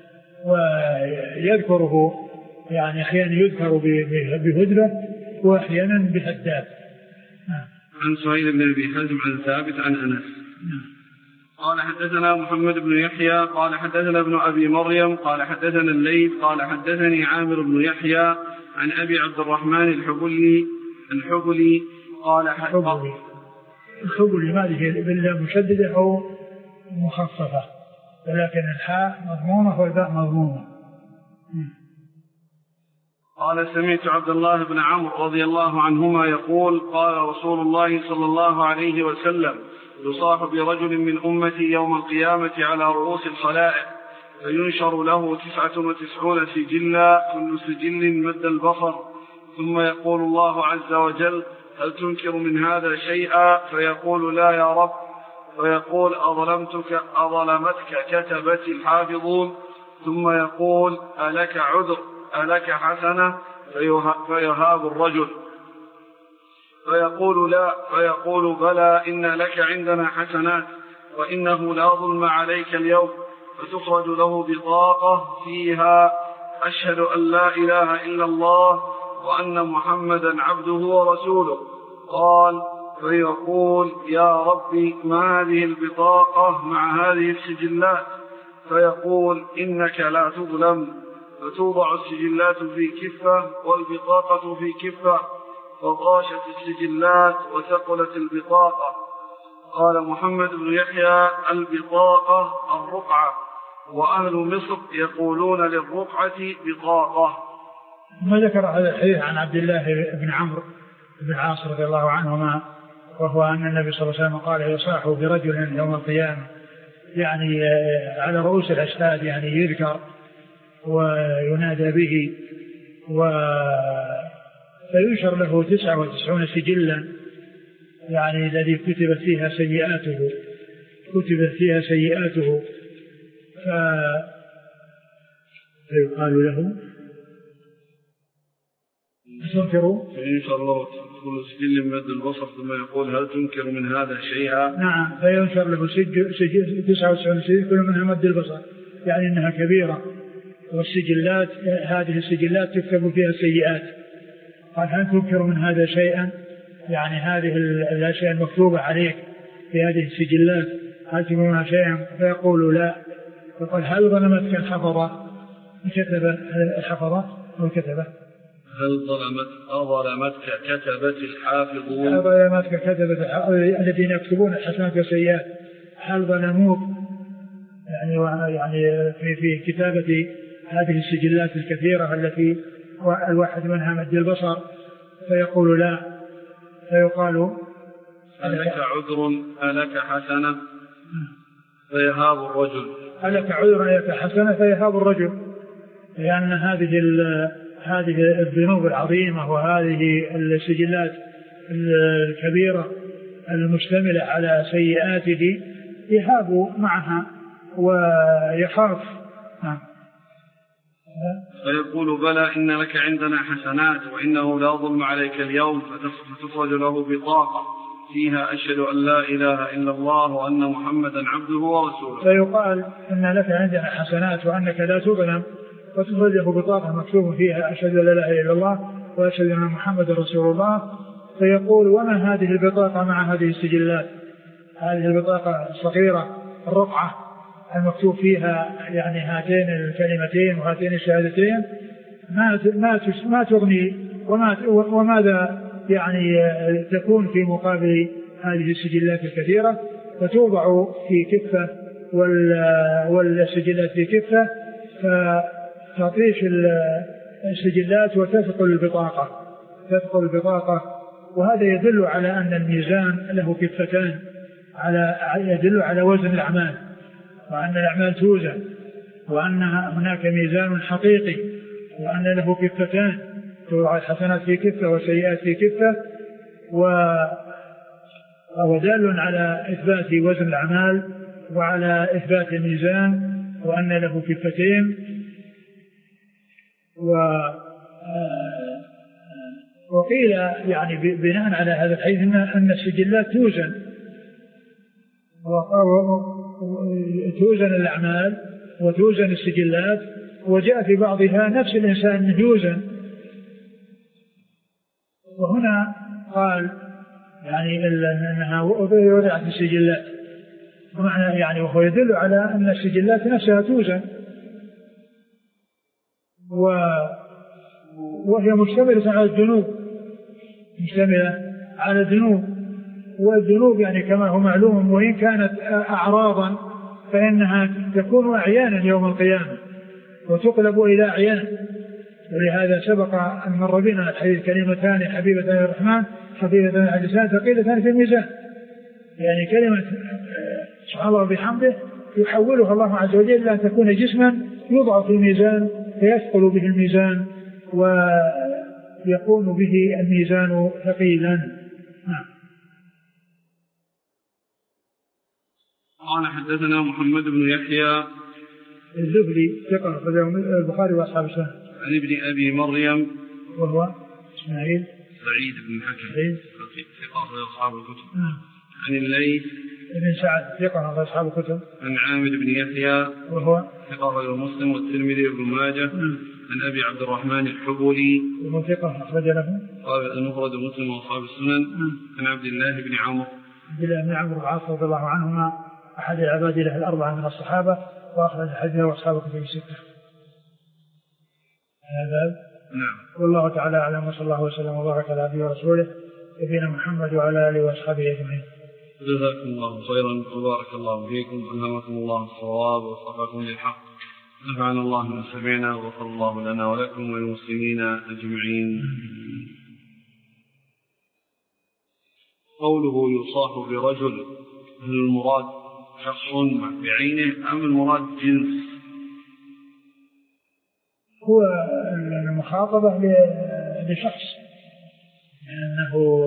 ويذكره يعني أحيانا يذكر بهدبة وأحيانا بهداب. عن سهيل بن أبي حزم عن ثابت عن أنس قال حدثنا محمد بن يحيى قال حدثنا ابن أبي مريم قال حدثنا الليث قال حدثني عامر بن يحيى عن أبي عبد الرحمن الحبلي قال الحبلي ما هي بالله مشددة أو مخففة ولكن الحاء مضمومة والباء مضمومة. قال سمعت عبد الله بن عمرو رضي الله عنهما يقول قال رسول الله صلى الله عليه وسلم يصاح برجل من أمتي يوم القيامة على رؤوس الخلائق فينشر له 99 سجلا كل سجل مد البصر ثم يقول الله عز وجل هل تنكر من هذا شيئا فيقول لا يا رب فيقول أظلمتك كتبت الحافظون ثم يقول ألك عذر ألك حسنة فيهاب الرجل فيقول لا فيقول بلى إن لك عندنا حسنات وإنه لا ظلم عليك اليوم فتخرج له بطاقة فيها أشهد أن لا إله إلا الله وأن محمدا عبده ورسوله. قال فيقول يا ربي ما هذه البطاقة مع هذه السجلات فيقول إنك لا تظلم فتوضع السجلات في كفة والبطاقة في كفة فطاشت السجلات وثقلت البطاقة. قال محمد بن يحيى البطاقة الرقعة وأهل مصر يقولون للرقعة بطاقة. ما ذكر هذا الحديث عن عبد الله بن عمرو بن العاص رضي الله عنهما وهو أن النبي صلى الله عليه وسلم قال يصاح برجل يوم القيامة يعني على رؤوس الأشهاد يعني يذكر وينادى به فينشر له 99 سجلا يعني الذي كتبت فيها سيئاته فيقال له تنكروا فينشر له كل سجل مد البصر ثم يقول هل تنكر من هذا شيئا. نعم فينشر له 99 سجل كل منها مد البصر يعني انها كبيرة والسجلات هذه السجلات تكتب فيها السيئات. قال هل تنكر من هذا شيئا يعني هذه الأشياء المكتوبة عليك في هذه السجلات هل تنكر منها شيئا فيقول لا. فقال هل ظلمتك الحفظة كتب الحفظة أو كتبه هل ظلمتك كتبت الحافظون؟ هل ظلمتك كتبت الذين يكتبون الحسنات والسيئات، هل ظلموك يعني في كتابة هذه السجلات الكثيرة التي الواحد منها مد البصر، فيقول لا، فيقال ألك عذر ألك حسنة فيهاب الرجل، ألك عذر ألك حسنة فيهاب الرجل، لأن هذه الذنوب العظيمة وهذه السجلات الكبيرة المشتملة على سيئاته يهاب معها ويخاف. فيقول بلى إن لك عندنا حسنات وإنه لا ظلم عليك اليوم، فتخرج له بطاقة فيها أشهد أن لا إله إلا الله وأن محمدا عبده ورسوله. فيقال إن لك عندنا حسنات وأنك لا تظلم، وتخرج له بطاقة مكتوب فيها أشهد أن لا إله إلا الله وأشهد أن محمدا رسول الله. فيقول وما هذه البطاقة مع هذه السجلات؟ هذه البطاقة الصغيرة الرقعة المكتوب فيها يعني هاتين الكلمتين وهاتين الشهادتين ما تغني، وماذا يعني تكون في مقابل هذه السجلات الكثيرة؟ فتوضع في كفة والسجلات في كفة، فتطيش السجلات وتثقل البطاقة، وهذا يدل على أن الميزان له كفتان، يدل على وزن الأعمال، وأن الأعمال توزن، وأن هناك ميزان حقيقي، وأن له كفتان، توضع الحسنات في كفة والسيئات في كفة، ودال على إثبات وزن الأعمال وعلى إثبات الميزان وأن له كفتين. وقيل يعني بناء على هذا الحديث أن السجلات توزن الأعمال وتوزن السجلات، وجاء في بعضها نفس الإنسان يوزن. وهنا قال يعني أنها وضعت السجلات، ومعنى يعني وهو يدل على أن السجلات نفسها توزن، وهي مشتملة على الذنوب، والذنوب يعني كما هو معلوم وإن كانت أعراضا فإنها تكون أعيانا يوم القيامة وتقلب إلى أعيان. ولهذا سبق أن مر بنا الحديث كلمتان حبيبتان الرحمن خفيفتان على اللسان ثقيلتان في الميزان، يعني كلمة سبحان الله وبحمده يحولها الله عز وجل أن تكون جسما يوضع في الميزان فيثقل به الميزان ويكون به الميزان ثقيلا. قال حدثنا محمد بن يحيى الزهري ثقة البخاري وأصحاب السنن، عن ابن أبي مريم وهو إسماعيل سعيد بن حكم ثقة أصحاب الكتب، عن الليث بن سعد ثقة أصحاب الكتب، عن عامر بن يحيى وهو ثقة مسلم والترمذي وابن ماجه، عن أبي عبد الرحمن الحبولي وهو ثقة أخرج له المفرد مسلم وأصحاب السنن، عن عبد الله بن عمرو العاص رضي الله عنهما أحد العباد له الأربعة من الصحابة، وأخرج حديثه وأصحاب الكتب الستة. هذا نعم. والله تعالى أعلم، وصلى الله وسلم وبارك على عبده ورسوله نبينا محمد وعلى آله وأصحابه أجمعين. جزاكم الله خيرا وبارك الله فيكم، ألهمكم الله الصواب ووفقكم للحق، نفعنا الله بما سمعنا وغفر الله لنا ولكم وللمسلمين أجمعين. قوله يصاح برجل، هل المراد شخص بعينه أم المراد جنس؟ هو المخاطبة لشخص، لأنه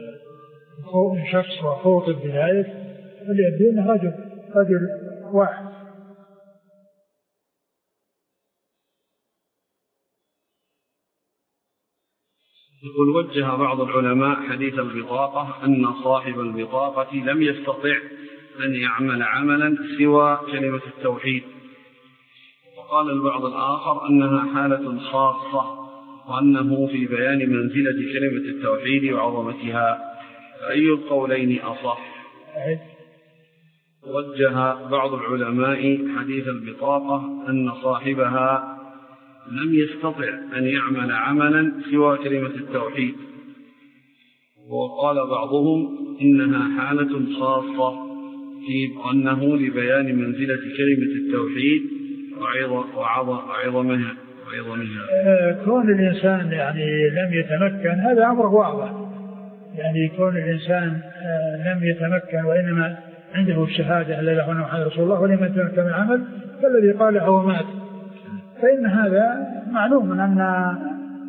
شخص وخوطب بذلك، فليبدو أنه رجل واحد. يقول وجه بعض العلماء حديث البطاقة أن صاحب البطاقة لم يستطع أن يعمل عملا سوى كلمة التوحيد، وقال البعض الآخر أنها حالة خاصة وأنه في بيان منزلة كلمة التوحيد وعظمتها، فأي القولين أصح؟ وجه بعض العلماء حديث البطاقة أن صاحبها لم يستطع أن يعمل عملا سوى كلمة التوحيد. وقال بعضهم إنها حالة خاصة في أنه لبيان منزلة كلمة التوحيد وعظمها. كون الإنسان يعني لم يتمكن هذا أمر واضح، يعني كون الإنسان لم يتمكن وإنما عنده الشهادة لا إله إلا محمد رسول الله ولم يتمكن من العمل فالذي قال هو مات، فإن هذا معلوم أنه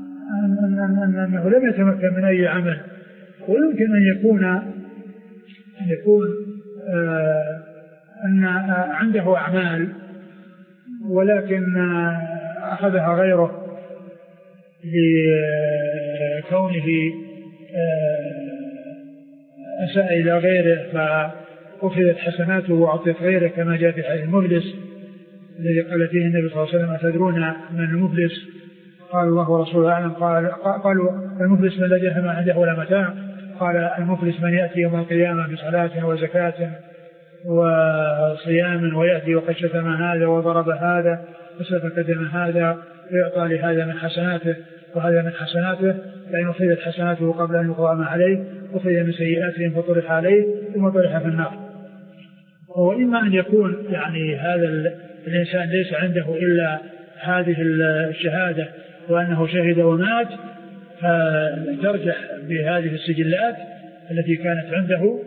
لم يتمكن من أي عمل. ويمكن أن يكون أن عنده أعمال ولكن أخذها غيره لكونه أساء إلى غيره فأخذت حسناته وأعطيت غيره، كما جاء في حديث المفلس الذي قال فيه النبي صلى الله عليه وسلم: أتدرون من المفلس؟ قال الله ورسوله أعلم. قالوا: المفلس من لا درهم عنده ولا متاع. قال: المفلس من يأتي يوم القيامة بصلاة وزكاة وصيام ويأتي وقد شتم هذا وضرب هذا وسفك دم هذا ويعطى لهذا من حسناته وهذا من حسناته، فإن أخذت حسناته قبل أن يقضى ما عليه أخذ من سيئاتهم فطرح عليه ثم طرح في النار. وإما أن يكون يعني هذا الإنسان ليس عنده إلا هذه الشهادة وأنه شهد ومات، فترجح بهذه السجلات التي كانت عنده،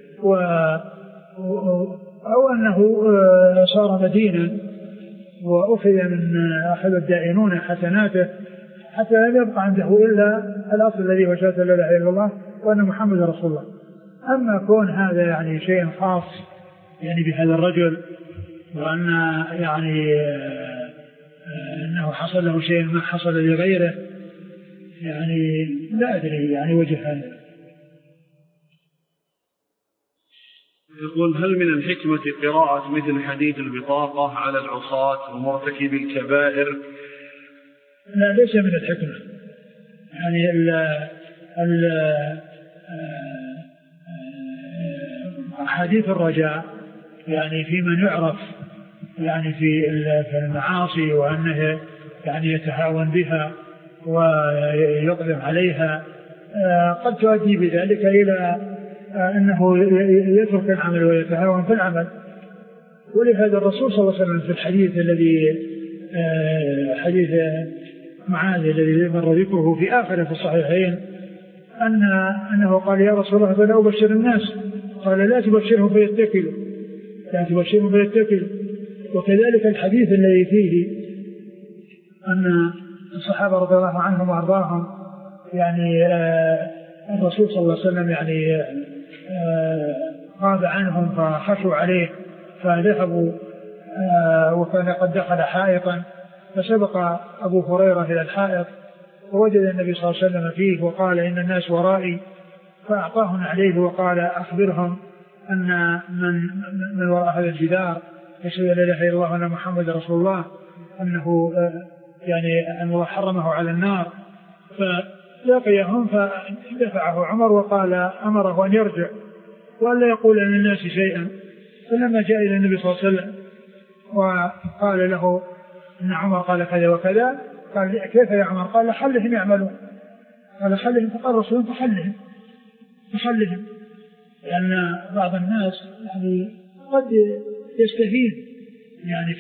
أو أنه صار مدينا وأخذ من أحد الدائنون حسناته حتى لم يبقى عنده إلا الأصل الذي هو شهادة لا إله إلا الله وأن محمد رسول الله. أما كون هذا يعني شيء خاص يعني بهذا الرجل وأن يعني أنه حصل له شيء ما حصل لغيره، يعني لا أدري يعني وجه هذا. يقول: هل من الحكمة قراءة مثل حديث البطاقة على العصاة ومرتكب الكبائر؟ لا، ليس من الحكمة. يعني حديث الرجاء يعني في من يعرف يعني في المعاصي وأنه يعني يتهاون بها ويقدم عليها قد تؤدي بذلك إلى أنه يترك العمل ويتهاون في العمل. ولهذا الرسول صلى الله عليه وسلم في الحديث الذي حديث معاذ الذي مر ذكره في آخر في الصحيحين أنه قال: يا رسول الله فلا أبشر الناس؟ قال: لا تبشرهم فيتكلوا، لا تبشرهم فيتكلوا. وكذلك الحديث الذي فيه أن الصحابة رضي الله عنهم وأرضاهم يعني الرسول صلى الله عليه وسلم يعني غاب عنهم فخشوا عليه فذهبوا وكان قد دخل حائطا فسبق أبو هريرة إلى الحائط ووجد النبي صلى الله عليه وسلم فيه وقال: إن الناس ورائي، فأعطاهم عليه وقال: أخبرهم أن من وراء هذا الجدار يشهد لا إله إلا الله وأن محمد رسول الله أنه يعني أن الله حرمه على النار. فلقيهم فدفعه عمر وقال أمره أن يرجع وألا يقول للناس شيئا. فلما جاء إلى النبي صلى الله عليه وسلم وقال له إن عمر قال كذا وكذا، قال: كيف يا عمر؟ قال: خلهم يعملون. قال: خلهم. فقال الرسول: فخلهم، لأن بعض الناس يعني قد يستهين يعني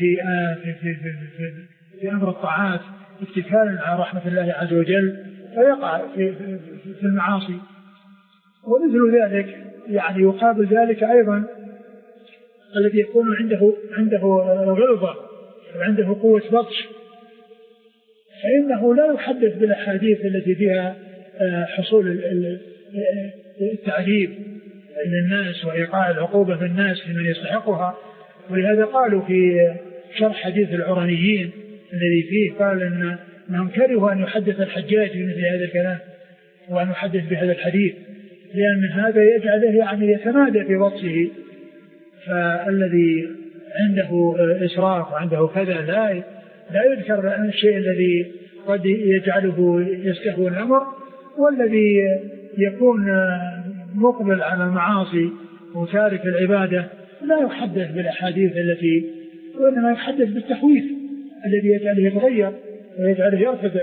في أمر الطاعات اتكالا على رحمة الله عز وجل فيقع في المعاصي. ومثل ذلك يعني يقابل ذلك أيضا الذي يكون عنده غلظة وعنده قوة بطش، فإنه لا يحدث بالأحاديث التي فيها حصول التعذيب للناس وإيقاع العقوبة في الناس لمن يستحقها. ولهذا قالوا في شرح حديث العرانيين الذي فيه قال أنهم كرهوا أن يحدث الحجاج بمثل هذا الكلام وأن يحدث بهذا الحديث، لأن هذا يجعله يعني يتمادى في بطشه. فالذي عنده إسراف وعنده كذا لا يذكر الشيء الذي قد يجعله يستهوى الأمر، والذي يكون مقبل على المعاصي وتارك العبادة لا يحدث بالأحاديث التي، وإنما يحدث بالتخويف الذي يجعله يتغير ويجعله يرفض.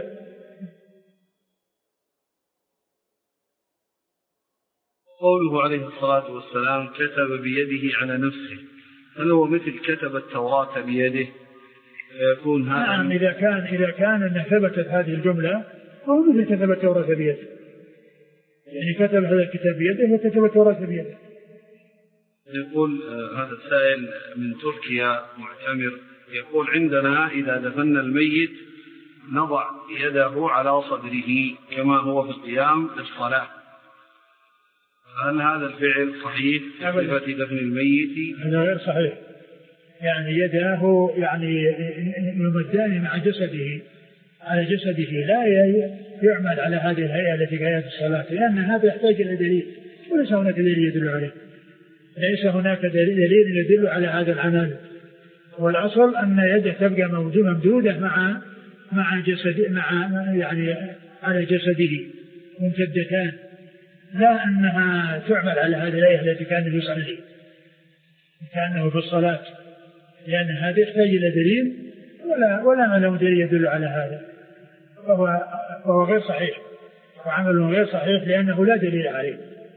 قوله عليه الصلاة والسلام كتب بيده على نفسه، هل هو مثل كتب التوراة بيده يكون هذا؟ نعم، إذا كان أن ثبتت هذه الجملة هو مثل كتب التوراة بيده، يعني كتب هذا الكتاب بيده وكتب التوراة بيده. يقول هذا السائل من تركيا معتمر، يقول عندنا إذا دفن الميت نضع يده على صدره كما هو في القيام للصلاة، هل هذا الفعل صحيح في صفة دفن الميت؟ هذا غير صحيح، يعني يداه يعني يمدان مع جسده على جسده، لا يعمل على هذه الهيئة التي هي في الصلاة، لأن هذا يحتاج إلى دليل، وليس هناك دليل يدل عليه، ليس هناك دليل يدل على هذا العمل. والأصل أن يده تبقى ممدودة مع جسد يعني على جسده ممتدتان، لا أنها تعمل على هذه الهيئة التي كان يصلي كأنه في الصلاة، لأن هذا يحتاج إلى دليل ولا له دليل يدل على هذا، فهو غير صحيح، وعمل غير صحيح لأنه لا دليل عليه.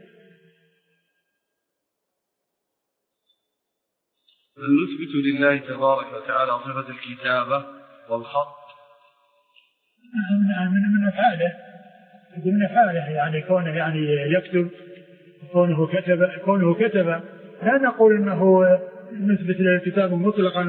نثبت لله تبارك وتعالى صفة الكتابة والخط من أفعاله يعني كونه يعني يكتب، كونه كتب لا نقول أنه نثبت له الكتاب مطلقا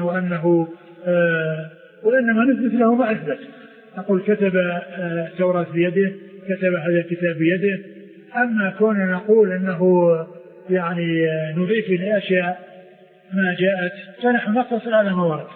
وإنما نثبت له ما أثبت، نقول كتب التوراة بيده، كتب هذا الكتاب بيده. أما كون نقول أنه يعني نضيف لأشياء ما جاءت فنحن نقتصر على موارد.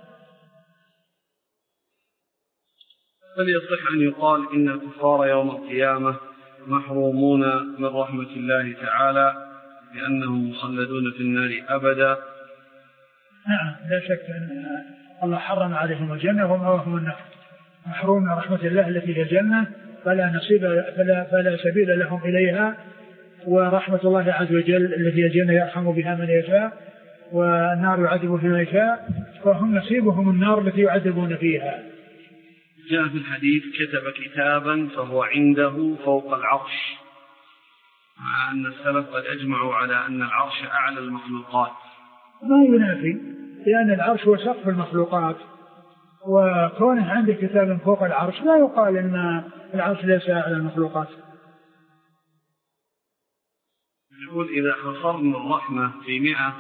هل يصح أن يقال إن الكفار يوم القيامة محرومون من رحمة الله تعالى لأنهم مخلدون في النار أبدا؟ نعم، لا شك أن الله حرم عليهم الجنة ومأواهم النار، محروم من رحمة الله التي في الجنة، فلا سبيل لهم إليها، ورحمة الله عز وجل التي في الجنة يرحم بها من يشاء والنار يعذب فيما يشاء، فهم نصيبهم النار التي يعذبون فيها. جاء في الحديث كتب كتابا فهو عنده فوق العرش، مع أن السلف قد أجمعوا على أن العرش أعلى المخلوقات. ما ينافي، لأن العرش هو سقف المخلوقات، وكونه عنده كتاب فوق العرش لا يقال أن العرش ليس أعلى المخلوقات. يقول إذا حصرنا الرحمة في 100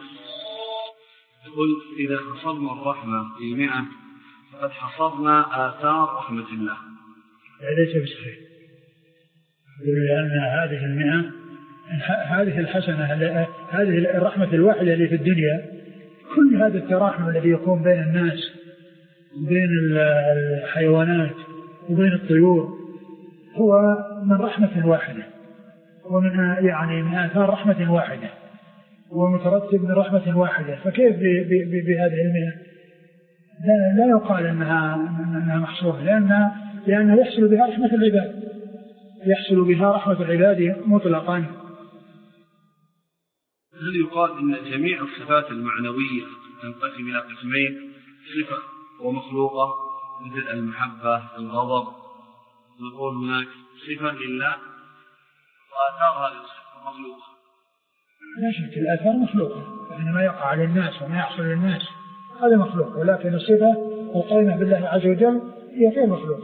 فقد حصرنا آثار رحمة الله. ليس بصحيح، لأن هذه 100 هذه الحسنة، هذه الرحمة الواحدة اللي في الدنيا، كل هذا التراحم الذي يكون بين الناس وبين الحيوانات وبين الطيور هو من رحمة واحدة، ومن من آثار رحمة واحدة، ومترتب من رحمة واحدة، فكيف بهذه 100؟ لا يقال أنها محصورة، لأنه يحصل بها رحمة العباد، يحصل بها رحمة العباد مطلقا. هل يقال أن جميع الصفات المعنوية تنقسم إلى قسمين، صفة ومخلوقة مثل المحبة الغضب، نقول هناك صفة لله وآثار هذه الصفة مخلوقة؟ لا شك الآثار مخلوقة، يعني ما يقع للناس وما يحصل للناس هذا مخلوق، ولكن الصفة القائمة بالله عز وجل هي غير مخلوق.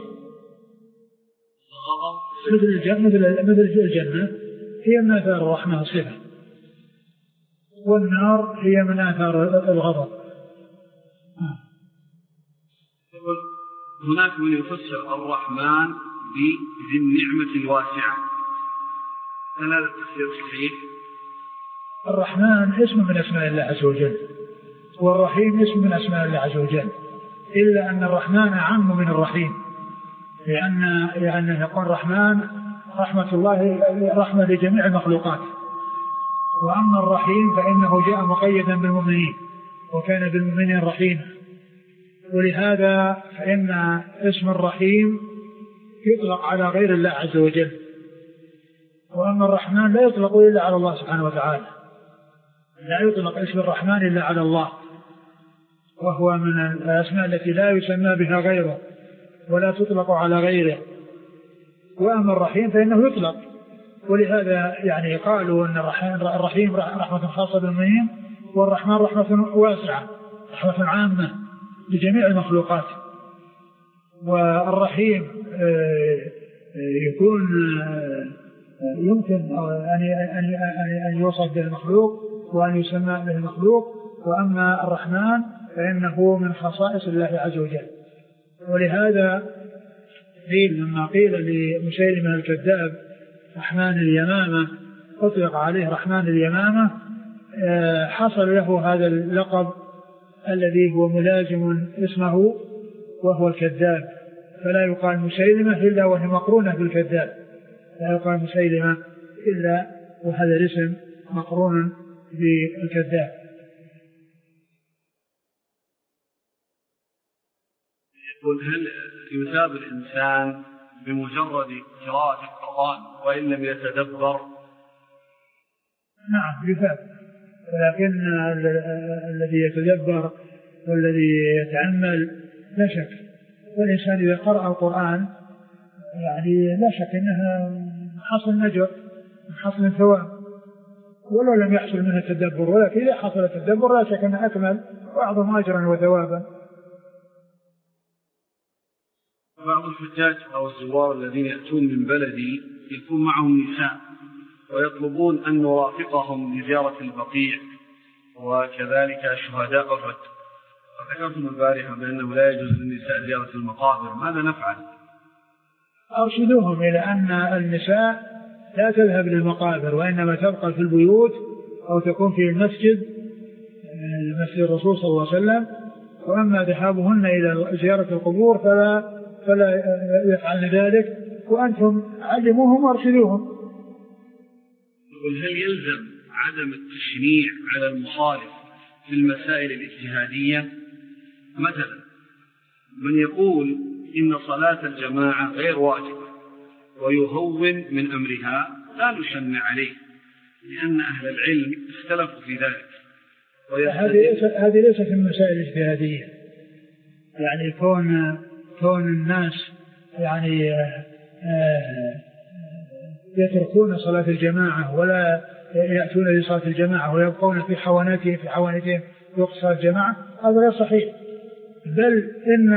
مثل الجنة هي من آثار الرحمة الصفة، والنار هي من آثار الغضب. هناك من يفسر الرحمن بذي النعمة الواسعة، هل هذا التفسير صحيح؟ الرحمن اسم من أسماء الله عز وجل، والرحيم اسم من أسماء الله عز وجل، إلا أن الرحمن أعم من الرحيم، لأن يقول الرحمن رحمة الله رحمة لجميع المخلوقات، وأما الرحيم فإنه جاء مقيدا بالمؤمنين وكان بالمؤمنين رحيما، ولهذا فإن اسم الرحيم يطلق على غير الله عز وجل، وأما الرحمن لا يطلق إلا على الله سبحانه وتعالى، لا يطلق اسم الرحمن إلا على الله، وهو من الأسماء التي لا يسمى بها غيره، ولا تطلق على غيره. وأما الرحيم فإنه يطلق، ولهذا يعني قالوا أن الرحيم رحمة خاصة بالمؤمنين، والرحمن رحمة واسعة، رحمة عامة لجميع المخلوقات. والرحيم يكون يمكن أن يوصف به المخلوق وأن يسمى به المخلوق. وأما الرحمن فإنه من خصائص الله عز وجل. ولهذا قيل لما قيل لمسيلمة الكذاب رحمن اليمامة، أطلق عليه رحمن اليمامة، حصل له هذا اللقب الذي هو ملازم اسمه وهو الكذاب، فلا يقال مسيلمة إلا وهي مقرونة بالكذاب، لا يقال مسيلمة إلا وهذا الاسم مقرون بالكذاب. يقول هل يثاب الإنسان بمجرد قراءة القرآن وإن لم يتدبر؟ نعم يثاب، ولكن الذي يتدبر والذي يتأمل لا شك. والإنسان إذا قرأ القرآن يعني لا شك أنها حصل نجر، حصل ثواب، ولو لم يحصل منه التدبر. ولكن إذا حصل التدبر لا شك أنه أكمل وأعظم أجرا وثوابا. بعض الحجاج أو الزوار الذين يأتون من بلدي يكون معهم نساء ويطلبون أن نرافقهم لزيارة البقيع وكذلك شهداء أحد، وذكرتم البارحة بأنه لا يجوز للنساء زيارة المقابر، ماذا نفعل؟ أرشدوهم إلى أن النساء لا تذهب للمقابر وإنما تبقى في البيوت أو تكون في المسجد الرسول صلى الله عليه وسلم. وأما ذهابهن إلى زيارة القبور فلا يفعلن ذلك، وأنتم علموهم وارشدوهم. هل يلزم عدم التشنيع على المخالف في المسائل الاجتهادية؟ مثلا من يقول إن صلاة الجماعة غير واجبة ويهون من أمرها لا نشنع عليه، لأن أهل العلم اختلفوا في ذلك. هذه ليست من المسائل الاجتهادية، يعني كون الناس يعني يتركون صلاة الجماعة ولا يأتون لصلاة الجماعة ويبقون في حوانتهم وقت صلاة الجماعة، هذا غير صحيح. بل إن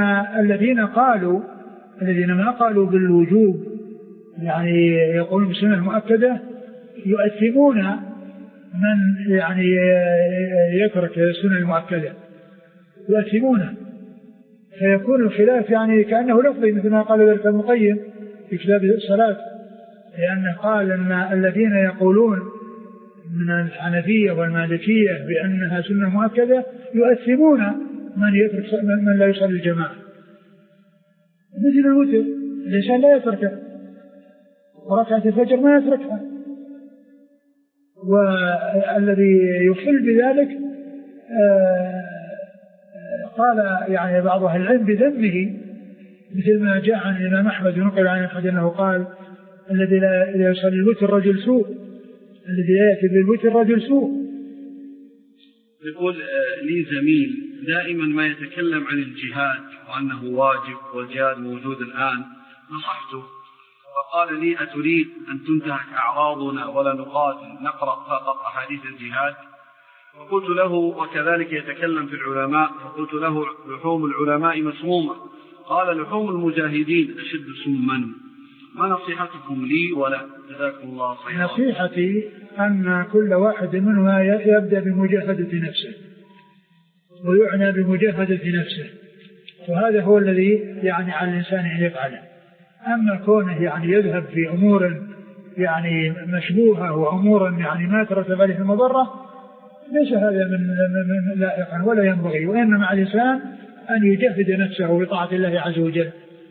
الذين ما قالوا بالوجوب يعني يقولون بالسنة المؤكدة يؤثمون من يعني يترك السنة المؤكدة، يؤثمونه، فيكون الخلاف يعني كأنه لفظي مثل ما قال ذلك ابن القيم في كتاب الصلاة، لأنه قال أن الذين يقولون من الحنفية والمالكية بأنها سنة مؤكدة يؤثمون من لا يصلي الجماعة، مثل الوتر الإنسان لا يتركه، وركعة الفجر ما يتركها. والذي يخل بذلك قال يعني بعض أهل العلم بذنبه، مثل ما جاء عن الإمام أحمد ونقل عن أحد أنه قال الذي لا يصلي الوتر رجل سوء، الذي لا يأتي بالوتر رجل سوء. يقول لي زميل دائما ما يتكلم عن الجهاد وأنه واجب والجهاد موجود الآن، نصحته فقال لي أتريد أن تنتهك أعراضنا ولا نقاتل نقرأ فقط أحاديث الجهاد؟ فقلت له وكذلك يتكلم في العلماء، فقلت له لحوم العلماء مسمومة، قال لحوم المجاهدين أشد سما، ما نصيحتكم لي ولا؟ جزاكم الله خيرا. نصيحتي أن كل واحد منها يبدأ بمجاهدة نفسه ويعنى بمجاهدة نفسه، وهذا هو الذي يعني على الإنسان أن يفعله. أما كونه يعني يذهب في أمور يعني مشبوهة وأمور يعني ما ترتب عليه المضرة، ليس هذا من لائقا ولا ينبغي، وإنما على الإنسان أن يجهد نفسه بطاعة الله عز وجل.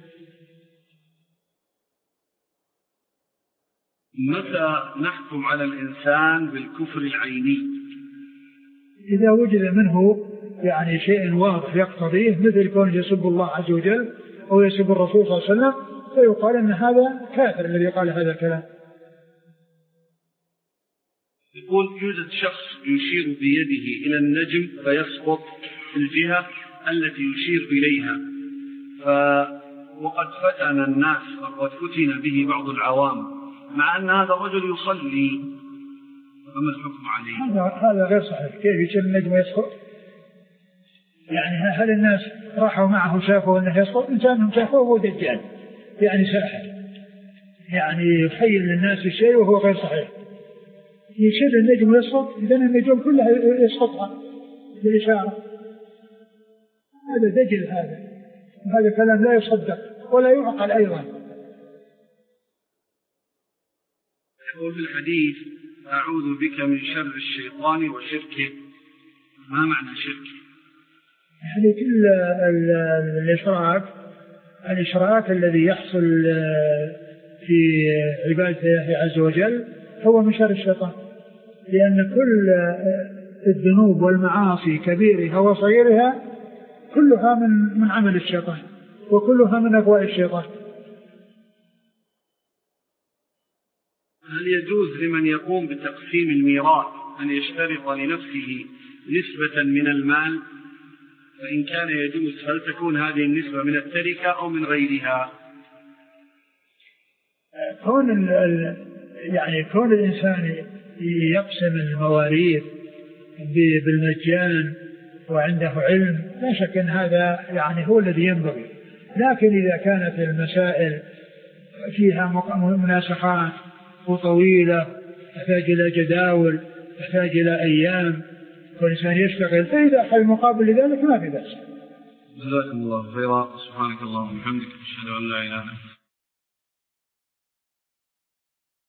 متى نحكم على الإنسان بالكفر العيني؟ إذا وجد منه يعني شيء واضح يقتضيه، مثل كون يسب الله عز وجل أو يسب الرسول صلى الله عليه وسلم، فيقال أن هذا كافر الذي قال هذا الكلام. يقول يوجد شخص يشير بيده إلى النجم فيسقط في الجهة التي يشير إليها، وقد فتن الناس وقد فتن به بعض العوام مع أن هذا الرجل يصلي، فما الحكم عليه؟ هذا غير صحيح. كيف يصير النجم يسقط؟ يعني هل الناس راحوا معه شافوا أنه يسقط؟ إنسان شافوه هو دجال يعني ساحر، يعني يخيل للناس الشيء وهو غير صحيح. يصير النجم يسقط، إذن النجوم كلها يسقطها بالإشارة. هذا دجل هذا كلام لا يصدق ولا يعقل أيضا. يقول في الحديث أعوذ بك من شر الشيطان وشركه، ما معنى شركه؟ يعني كل الإشراك الذي يحصل في عبادة الله عز وجل هو من شر الشيطان، لأن كل الذنوب والمعاصي كبيرها وصغيرها كلها من عمل الشيطان وكلها من أغواء الشيطان. هل يجوز لمن يقوم بتقسيم الميراث أن يشترط لنفسه نسبة من المال؟ فإن كان يجوز هل تكون هذه النسبة من التركة أو من غيرها؟ كون الإنسان يقسم المواريث بالمجان وعنده علم لا شك أن هذا يعني هو الذي ينبغي، لكن إذا كانت المسائل فيها مناسخات وطويلة تحتاج إلى جداول تحتاج إلى أيام والإنسان يشتغل، فإذا أخذ مقابل لذلك ما في بأس. جزاكم الله خيرا. سبحانك اللهم وبحمدك أشهد أن لا إله إلا أنت.